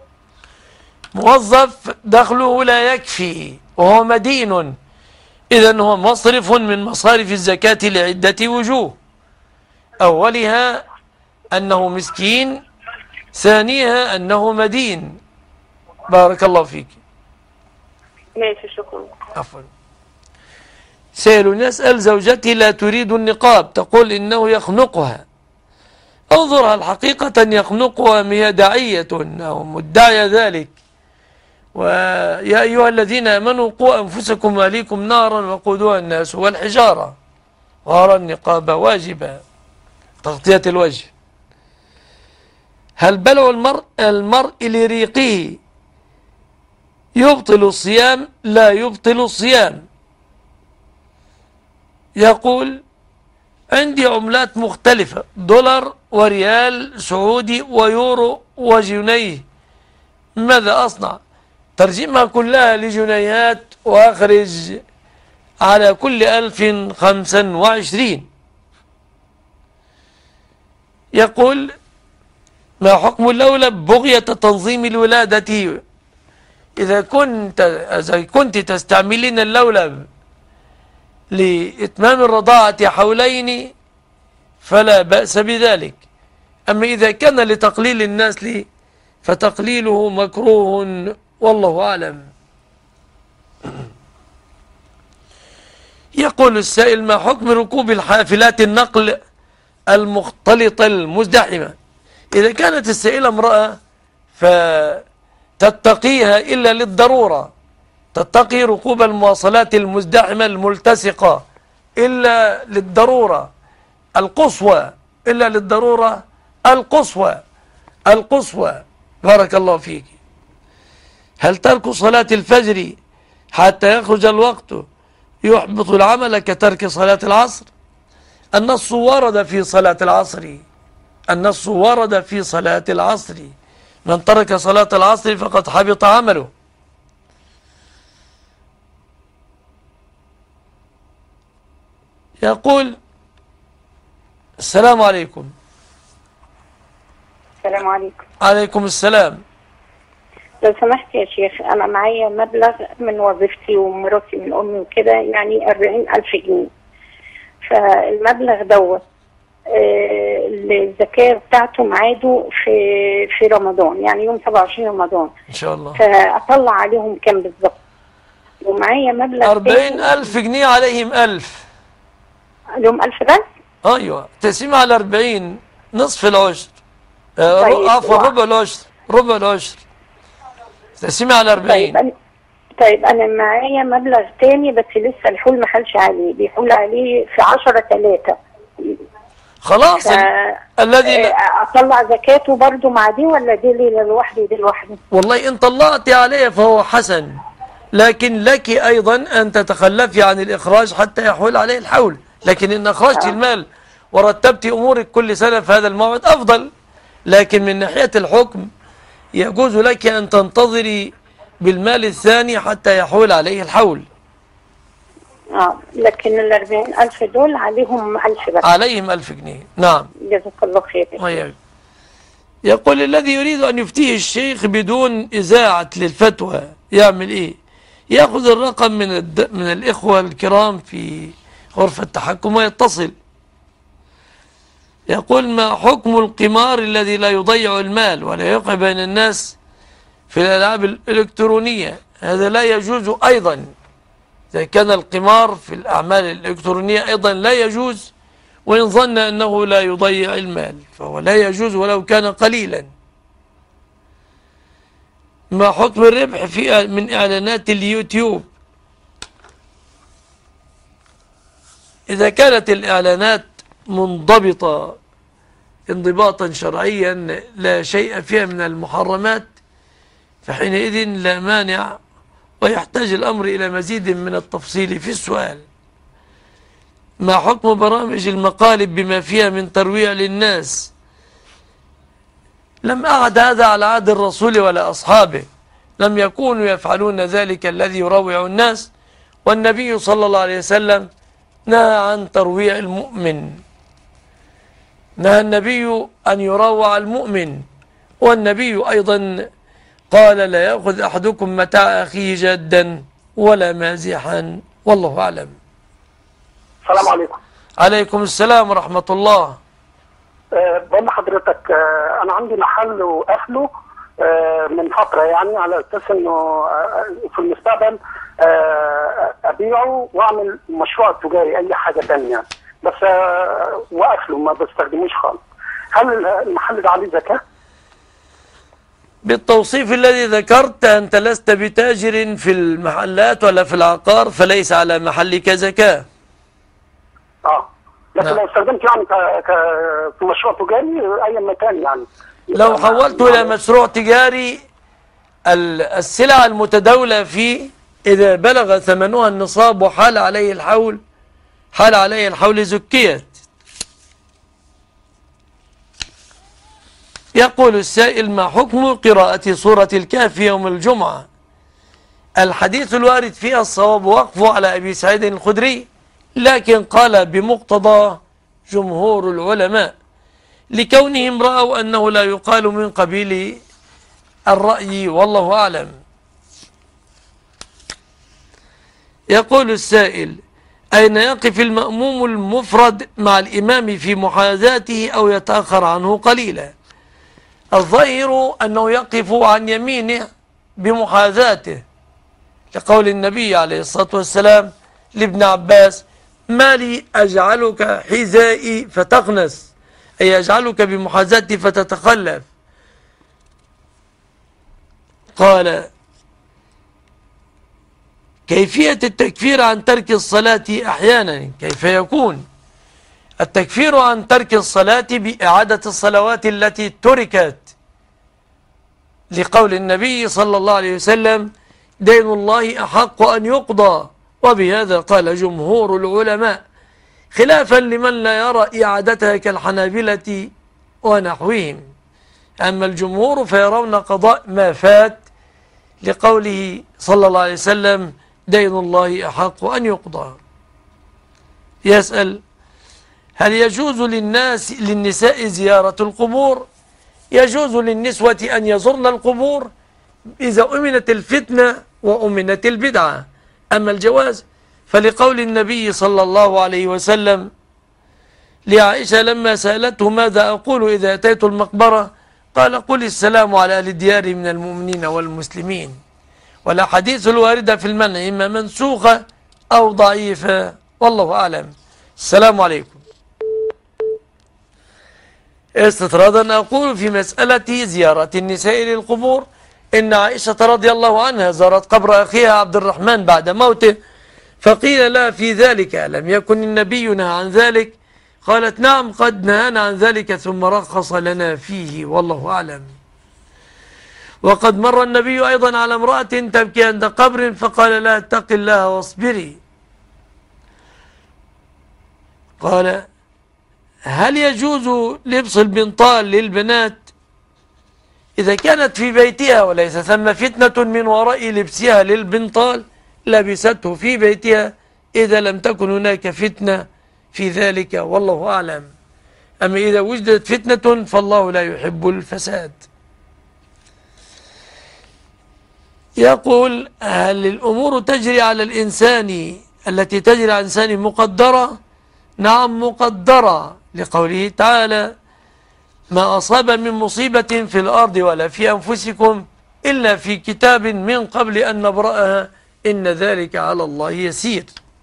موظف دخله لا يكفي وهو مدين، إذن هو مصرف من مصارف الزكاة لعدة وجوه: أولها أنه مسكين، ثانيها أنه مدين. بارك الله فيك. ماشي، شكرا. عفوا. سائل يسأل: زوجتي لا تريد النقاب، تقول إنه يخنقها. انظرها الحقيقة يخنقها، هي داعية أو مدعية ذلك. ويا أيها الذين آمنوا قوا أنفسكم وأهليكم نارا وقودها الناس والحجارة، غار النقاب واجبا، تغطية الوجه. هل بلع المرء لريقه يبطل الصيام؟ لا يبطل الصيام. يقول: عندي عملات مختلفة، دولار وريال سعودي ويورو وجنيه، ماذا أصنع؟ ترجمها كلها لجنيهات وأخرج على كل 1025. يقول: ما حكم اللولب بغية تنظيم الولادة؟ إذا كنت تستعملين اللولب لإتمام الرضاعة حولين فلا بأس بذلك، أما إذا كان لتقليل النسل فتقليله مكروه، والله أعلم. يقول السائل: ما حكم ركوب الحافلات النقل المختلطة المزدحمة؟ إذا كانت السائلة امرأة فتتقيها إلا للضرورة، تتقي ركوب المواصلات المزدحمة الملتصقة إلا للضرورة القصوى، إلا للضرورة القصوى. بارك الله فيك. هل ترك صلاة الفجر حتى يخرج الوقت يحبط العمل كترك صلاة العصر؟ النص ورد في صلاة العصر، النص ورد في صلاة العصر، من ترك صلاة العصر فقد حبط عمله. يقول: السلام عليكم. السلام عليكم. عليكم السلام. لو سمحت يا شيخ، أنا معايا مبلغ من وظيفتي ومراتي من أمي وكده، يعني 40,000 جنيه. فالمبلغ دوت الزكاة بتاعته ميعاده في رمضان، يعني يوم 27 رمضان إن شاء الله. فأطلع عليهم كام بالظبط؟ ومعايا مبلغ 40,000 جنيه عليهم 1000. عليهم 1000 بس؟ أيوة، تقسيم على 40 نصف العشر. طيب، عفوا ربع العشر، ربع العشر تقسيم على 40. طيب أنا معايا مبلغ تاني بس لسه الحول ما حلش عليه، بيحول عليه في 10/3. خلاص. الذي أطلع زكاته برضو مع دي، ولا دي لوحده ودي لوحده؟ والله إن طلعتي عليه فهو حسن، لكن لك أيضا أن تتخلفي عن الإخراج حتى يحول عليه الحول. لكن إن أخرجت المال ورتبت أمورك كل سنة في هذا الموعد أفضل. لكن من ناحية الحكم يجوز لك أن تنتظري بالمال الثاني حتى يحول عليه الحول. لكن 40,000 دول عليهم 1000 بس. عليهم 1000 جنيه. نعم. جزاك الله خير. يقول: الذي يريد أن يفتيه الشيخ بدون إذاعة للفتوى يعمل إيه؟ يأخذ الرقم من الإخوة الكرام في غرفة التحكم ويتصل. يقول: ما حكم القمار الذي لا يضيع المال ولا يوقع بين الناس في الألعاب الإلكترونية؟ هذا لا يجوز أيضا. إذا كان القمار في الأعمال الإلكترونية أيضا لا يجوز، وإن ظن أنه لا يضيع المال فهو لا يجوز ولو كان قليلا. ما حكم الربح من إعلانات اليوتيوب؟ إذا كانت الإعلانات منضبطة انضباطا شرعيا لا شيء فيها من المحرمات فحينئذ لا مانع، ويحتاج الأمر إلى مزيد من التفصيل في السؤال. ما حكم برامج المقالب بما فيها من ترويع للناس؟ لم أعد هذا على عهد الرسول ولا أصحابه، لم يكونوا يفعلون ذلك الذي يروع الناس، والنبي صلى الله عليه وسلم نهى عن ترويع المؤمن. نهى النبي أن يروع المؤمن، والنبي أيضا قال: لا يأخذ أحدكم متاع أخيه جادا ولا مازحا، والله أعلم. السلام عليكم. عليكم السلام ورحمة الله. بقول لحضرتك أنا عندي محل وقفله من فترة، يعني على أساس إنه في المستقبل أبيعه وأعمل مشروع تجاري أي حاجة تانية، بس وقفله ما بستخدموش خالص. هل المحل ده عليه زكاة؟ بالتوصيف الذي ذكرت أنت لست بتاجر في المحلات ولا في العقار، فليس على محلك زكاة. لكن لو استخدمت يعني في مشروع تجاري أي مكان، يعني لو حولته إلى مشروع تجاري السلع المتداولة فيه إذا بلغ ثمنها النصاب وحال عليه الحول، حال عليه الحول زكيت. يقول السائل: ما حكم قراءة سورة الكهف يوم الجمعة؟ الحديث الوارد فيها الصواب وقفه على أبي سعيد الخدري، لكن قال بمقتضى جمهور العلماء لكونهم رأوا أنه لا يقال من قبيل الرأي، والله أعلم. يقول السائل: أين يقف المأموم المفرد مع الإمام في محاذاته أو يتأخر عنه قليلا؟ الظاهر أنه يقف عن يمينه بمحاذاته، لقول النبي عليه الصلاة والسلام لابن عباس: ما لي أجعلك حذائي فتقنس، أي أجعلك بمحاذاتي فتتخلف. قال: كيفية التكفير عن ترك الصلاة أحيانا كيف يكون؟ التكفير عن ترك الصلاة بإعادة الصلوات التي تركت، لقول النبي صلى الله عليه وسلم دين الله أحق أن يقضى، وبهذا قال جمهور العلماء، خلافا لمن لا يرى إعادتها كالحنابلة ونحوهم. أما الجمهور فيرون قضاء ما فات لقوله صلى الله عليه وسلم دين الله أحق أن يقضى. يسأل: هل يجوز للنساء زيارة القبور؟ يجوز للنسوة أن يزرن القبور إذا أمنت الفتنة وأمنت البدعة. أما الجواز فلقول النبي صلى الله عليه وسلم لعائشة لما سألته ماذا أقول إذا أتيت المقبرة، قال: قل السلام على أهل الديار من المؤمنين والمسلمين. والأحاديث الواردة في المنع إما منسوخة أو ضعيفة، والله أعلم. السلام عليكم. استطرادا أقول في مسألة زيارة النساء للقبور إن عائشة رضي الله عنها زارت قبر أخيها عبد الرحمن بعد موته، فقيل لها في ذلك: لم يكن النبي نهى عن ذلك؟ قالت: نعم، قد نهانا عن ذلك ثم رخص لنا فيه، والله أعلم. وقد مر النبي أيضا على امرأة تبكي عند قبر فقال لها: اتق الله واصبري. قال: هل يجوز لبس البنطال للبنات إذا كانت في بيتها وليس ثم فتنة من وراء لبسها للبنطال؟ لبسته في بيتها إذا لم تكن هناك فتنة في ذلك، والله أعلم. أما إذا وجدت فتنة فالله لا يحب الفساد. يقول: هل الأمور تجري على الإنسان التي تجري على الإنسان مقدرة؟ نعم، مقدرة، لقوله تعالى: ما أصاب من مصيبة في الأرض ولا في أنفسكم إلا في كتاب من قبل أن نبرأها إن ذلك على الله يسير.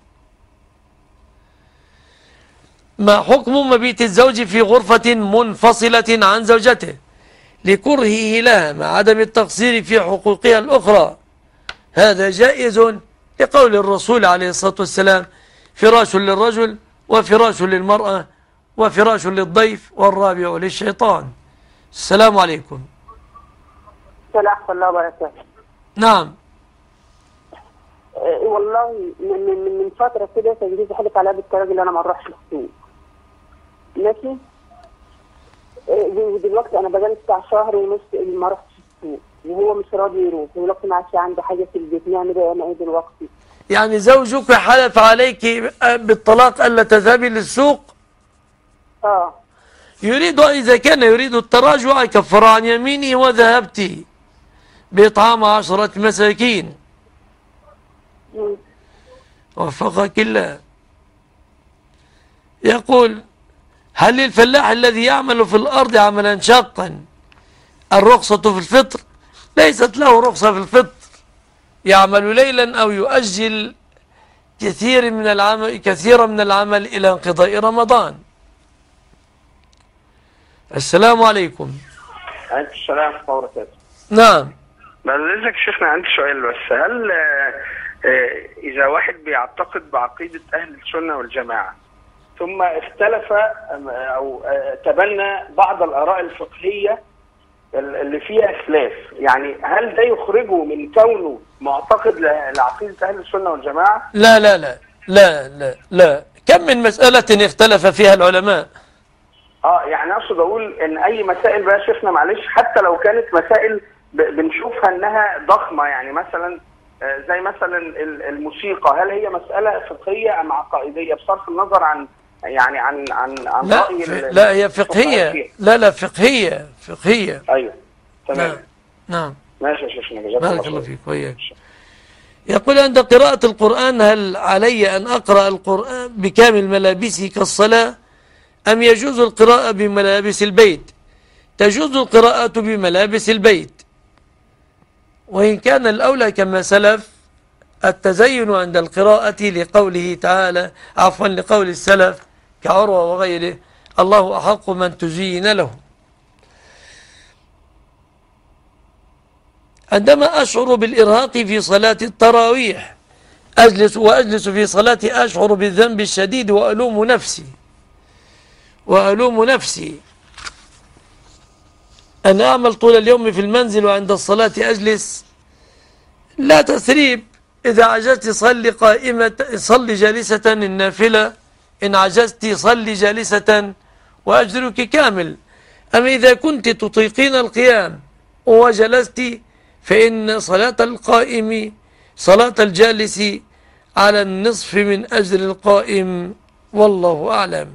ما حكم مبيت الزوج في غرفة منفصلة عن زوجته لكرهه لها مع عدم التقصير في حقوقها الأخرى؟ هذا جائز لقول الرسول عليه الصلاة والسلام: فراش للرجل وفراش للمرأة وفراش للضيف والرابع للشيطان. السلام عليكم. السلام ورحمة الله وبركاته. نعم. والله من فترة كده كان جوزي حلف عليا بالطلاق اللي أنا ما أروحش السوق. ماشي؟ ودلوقتي أنا بقالي بتاع شهر ونص ما رحتش السوق وهو مش راضي يروح، ودلوقتي ما عادش عنده حاجة في البيت، نعمل إيه أنا دلوقتي؟ يعني زوجك حلف عليك بالطلاق ألا تذهبي للسوق؟ يريد، إذا كان يريد التراجع كفر عن يمينه وذهبت بإطعام 10 مساكين. وفقك الله. يقول: هل للفلاح الذي يعمل في الأرض عملا شاقا الرخصة في الفطر؟ ليست له رخصة في الفطر، يعمل ليلا أو يؤجل كثيرا من العمل إلى انقضاء رمضان. السلام عليكم. عليكم السلام ورحمة الله وبركاته. نعم. بعد إذنك شيخنا عندي سؤال بس، هل إذا واحد بيعتقد بعقيدة أهل السنة والجماعة ثم اختلف أو تبنى بعض الآراء الفقهية اللي فيها خلاف، يعني هل ده يخرجه من كونه معتقد لعقيدة أهل السنة والجماعة؟ لا لا لا لا لا لا، كم من مسألة اختلف فيها العلماء. يعني أقصد أقول إن أي مسائل بقى شيخنا معلش حتى لو كانت مسائل بنشوفها إنها ضخمة، يعني مثلا زي مثلا الموسيقى، هل هي مسألة فقهية أم عقائدية بصرف النظر عن يعني عن رأي لا هي فقهية. لا فقهية. أيوه تمام. نعم. ماشي يا شيخنا، جزاك بارك الله فيك وإياك. يقول: عند قراءة القرآن هل علي أن أقرأ القرآن بكامل ملابسي كالصلاة أم يجوز القراءة بملابس البيت؟ تجوز القراءة بملابس البيت، وإن كان الأولى كما سلف التزين عند القراءة لقوله تعالى، عفوا لقول السلف كعروة وغيره: الله أحق من تزين له. عندما أشعر بالإرهاق في صلاة التراويح أجلس في صلاتي أشعر بالذنب الشديد وألوم نفسي. أن أعمل طول اليوم في المنزل وعند الصلاة أجلس؟ لا تثريب. إذا عجزت صلي جالسة النافلة، إن عجزت صلي جالسة وأجرك كامل. أما إذا كنت تطيقين القيام وجلست فإن صلاة القائم صلاة الجالس على النصف من أجر القائم، والله أعلم.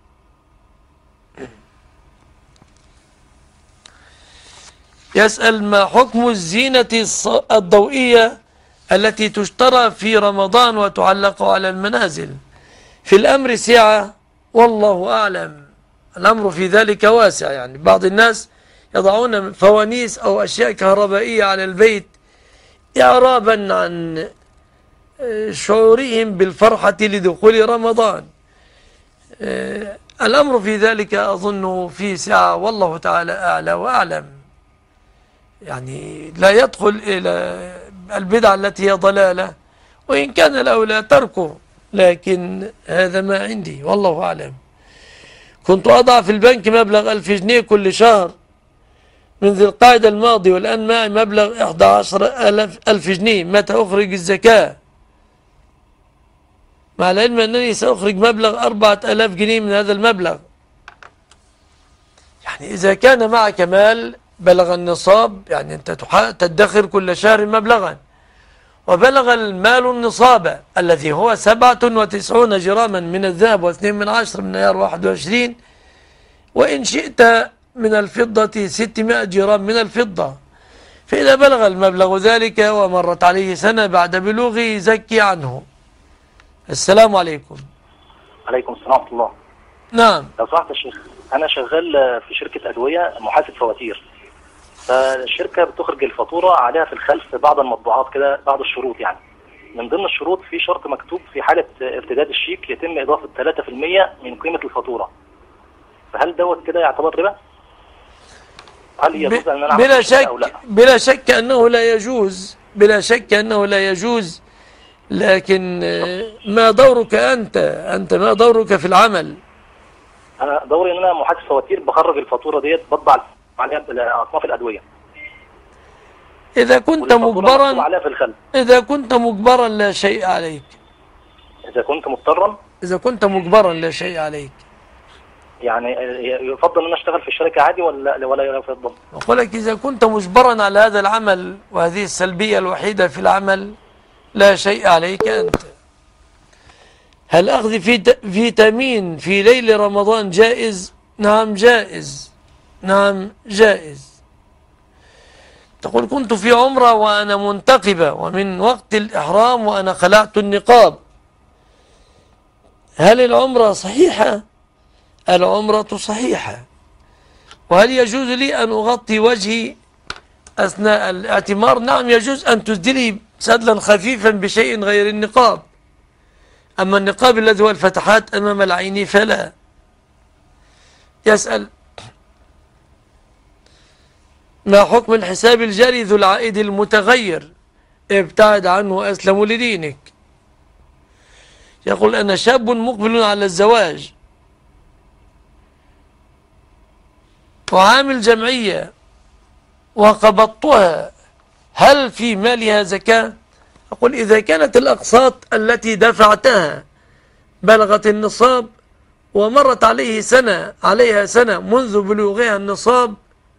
يسأل: ما حكم الزينة الضوئية التي تشترى في رمضان وتعلق على المنازل؟ في الأمر سعة، والله أعلم. الأمر في ذلك واسع. يعني بعض الناس يضعون فوانيس أو أشياء كهربائية على البيت إعرابا عن شعورهم بالفرحة لدخول رمضان. الأمر في ذلك أظنه في سعة، والله تعالى أعلى وأعلم. يعني لا يدخل إلى البدعة التي هي ضلالة، وإن كان الأولى تركه، لكن هذا ما عندي، والله أعلم. كنت أضع في البنك مبلغ 1000 جنيه كل شهر من ذي القاعدة الماضي، والآن معي مبلغ 11,000 جنيه. متى أخرج الزكاة؟ مع العلم أنني سأخرج مبلغ 4000 جنيه من هذا المبلغ. يعني إذا كان معك مال بلغ النصاب، يعني أنت تدخر كل شهر مبلغا، وبلغ المال النصاب الذي هو 97 جراما من الذهب و2 من 10 من عيار 21، وإن شئت من الفضة 600 جرام من الفضة. فإذا بلغ المبلغ ذلك ومرت عليه سنة بعد بلوغه زكي عنه. السلام عليكم. عليكم السلام ورحمة الله. نعم. لو سمحت يا شيخ، أنا شغال في شركة أدوية محاسب فواتير. فالشركة بتخرج الفاتورة عليها في الخلف بعض المطبوعات كده، بعض الشروط. يعني من ضمن الشروط في شرط مكتوب: في حالة ارتداد الشيك يتم إضافة 3% من قيمة الفاتورة. فهل دوت كده يعتبر ربا؟ هل يجوز أن أنا بلا شك أو لا؟ بلا شك أنه لا يجوز، بلا شك أنه لا يجوز. لكن ما دورك أنت ما دورك في العمل؟ أنا دوري أن أنا محاسب فواتير، بخرج الفاتورة ديت بطبع عليها أصناف الأدوية. إذا كنت مجبرا لا شيء عليك. إذا كنت مضطرا؟ إذا كنت مجبرا لا شيء عليك. يعني يفضل أن أنا أشتغل في الشركة عادي ولا يفضل؟ أقول لك إذا كنت مجبرا على هذا العمل، وهذه السلبية الوحيدة في العمل، لا شيء عليك أنت. هل أخذ فيتامين في ليل رمضان جائز؟ نعم جائز، نعم جائز. تقول: كنت في عمرة وأنا منتقبة، ومن وقت الإحرام وأنا خلعت النقاب، هل العمرة صحيحة؟ العمرة صحيحة. وهل يجوز لي أن أغطي وجهي أثناء الاعتمار؟ نعم يجوز أن تسدلي سدلا خفيفا بشيء غير النقاب. أما النقاب الذي هو الفتحات أمام العين فلا. يسأل: ما حكم الحساب الجاري ذو العائد المتغير؟ ابتعد عنه أسلم لدينك. يقول: أنا شاب مقبل على الزواج وعامل جمعية وقبضتها، هل في مالها زكاة؟ أقول: إذا كانت الأقساط التي دفعتها بلغت النصاب ومرت عليها سنة منذ بلوغها النصاب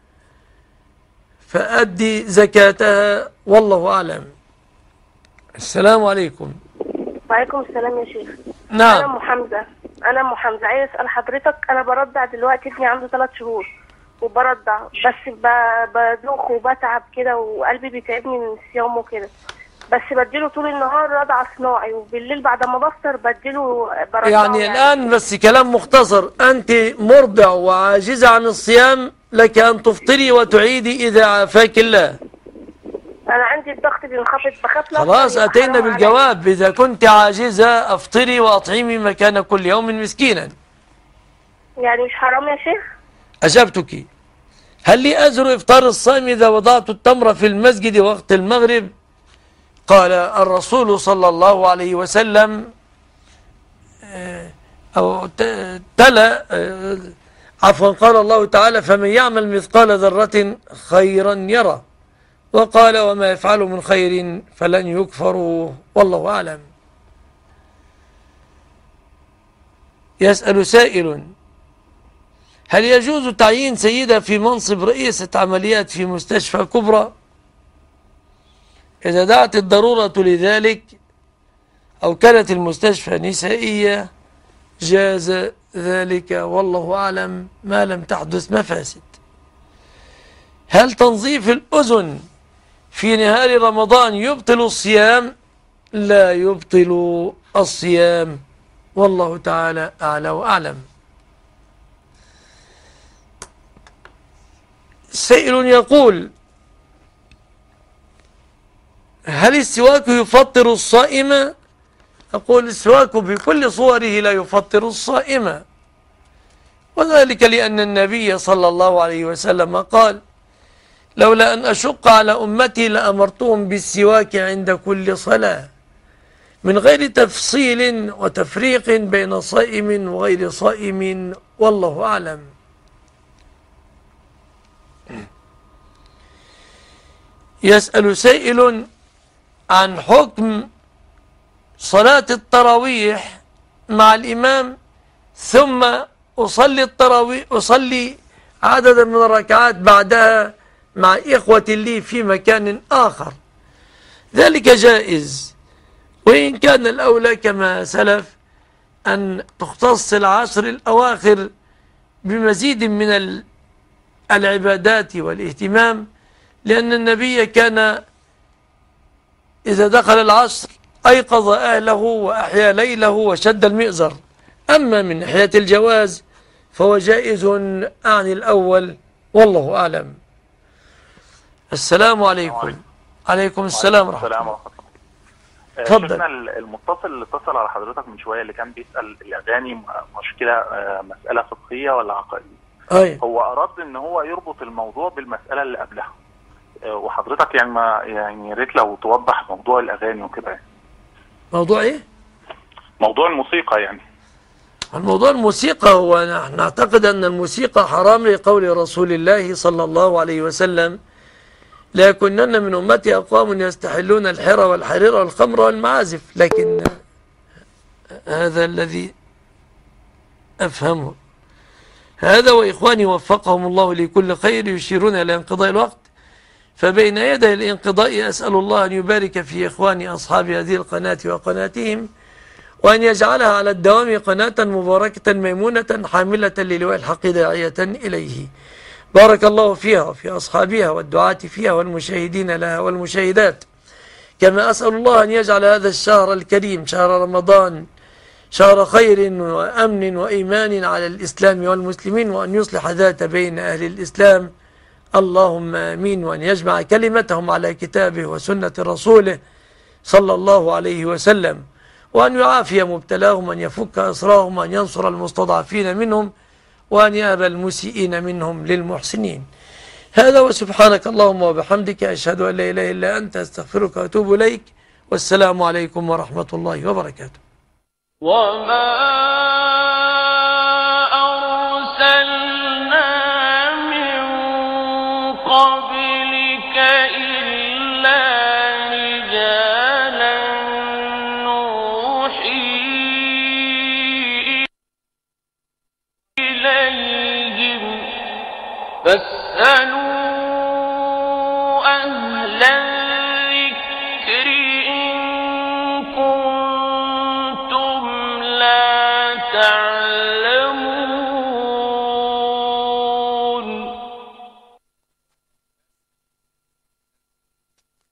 فأدي زكاتها، والله أعلم. السلام عليكم. وعليكم السلام يا شيخ. نعم. أنا أم حمزة عايز أسأل حضرتك. أنا برضع دلوقتي، ابني عنده 3 شهور وبرضع، بس بدوخ وبتعب كده وقلبي بيتعبني من الصيام وكده، بس بديله طول النهار رضع صناعي، وبالليل بعد ما بفطر بديله برضعه. يعني الآن بس كلام مختصر: أنت مرضع وعاجزة عن الصيام، لك أن تفطري وتعيدي إذا عافاك الله. أنا عندي الضغط بينخفض، بخاف. خلاص أتينا بالجواب. إذا كنت عاجزة أفطري وأطعمي مكان كل يوم مسكينا. يعني مش حرام يا شيخ؟ أجبتك. هل لي أجر إفطار الصائم إذا وضعت التمر في المسجد وقت المغرب؟ قال الرسول صلى الله عليه وسلم، أو تلا عفوا قال الله تعالى فمن يعمل مثقال ذرة خيرا يرى، وقال وما يفعل من خير فلن يكفروا والله أعلم. يسأل سائل هل يجوز تعيين سيدة في منصب رئيسة عمليات في مستشفى كبرى؟ إذا دعت الضرورة لذلك أو كانت المستشفى نسائية جاز ذلك والله أعلم ما لم تحدث مفاسد. هل تنظيف الأذن في نهار رمضان يبطل الصيام؟ لا يبطل الصيام والله تعالى أعلى وأعلم. سائل يقول هل السواك يفطر الصائم؟ أقول السواك بكل صوره لا يفطر الصائم، وذلك لأن النبي صلى الله عليه وسلم قال لولا أن أشق على أمتي لأمرتهم بالسواك عند كل صلاة، من غير تفصيل وتفريق بين صائم وغير صائم والله أعلم. يسأل سائل عن حكم صلاة التراويح مع الإمام ثم أصلي عددا من الركعات بعدها مع إخوة لي في مكان آخر. ذلك جائز، وإن كان الأولى كما سلف أن تختص العشر الأواخر بمزيد من العبادات والاهتمام، لأن النبي كان إذا دخل العصر أيقظ أهله وأحيا ليله وشد المئزر. أما من ناحية الجواز فهو جائز عن الأول والله أعلم. السلام عليكم. عليكم السلام ورحمة الله. اتفضل. شفنا المتصل اللي اتصل على حضرتك من شوية اللي كان بيسأل الأغاني مشكلة مسألة فقهية ولا عقائدية؟ هو أراد إن هو يربط الموضوع بالمسألة اللي قبلها، وحضرتك يعني ما يعني يا ريت لو توضح موضوع الأغاني وكده. يعني موضوع إيه؟ موضوع الموسيقى. يعني الموضوع الموسيقى هو نعتقد أن الموسيقى حرام لقول رسول الله صلى الله عليه وسلم لا يكونن من أمتي أقوام يستحلون الحرى والحرير والخمر والمعازف، لكن هذا الذي أفهمه. هذا وإخواني وفقهم الله لكل خير يشيرون إلى انقضاء الوقت، فبين يدي الانقضاء أسأل الله أن يبارك في إخواني أصحاب هذه القناة وقناتهم، وأن يجعلها على الدوام قناة مباركة ميمونة حاملة للواء الحق داعية إليه. بارك الله فيها وفي أصحابها والدعاة فيها والمشاهدين لها والمشاهدات. كما أسأل الله أن يجعل هذا الشهر الكريم شهر رمضان شهر خير وأمن وإيمان على الإسلام والمسلمين، وأن يصلح ذات بين أهل الإسلام اللهم آمين، وأن يجمع كلمتهم على كتابه وسنة رسوله صلى الله عليه وسلم، وأن يعافي مبتلاهم، وأن يفك أسراهم، وأن ينصر المستضعفين منهم، وأن يأبى المسيئين منهم للمحسنين. هذا وسبحانك اللهم وبحمدك أشهد أن لا إله إلا أنت أستغفرك وأتوب إليك، والسلام عليكم ورحمة الله وبركاته. وما أرسلنا من قبلك إلا رجالا نوحي إليهم فاسألوا أهل الذكر إن كنتم لا تعلمون.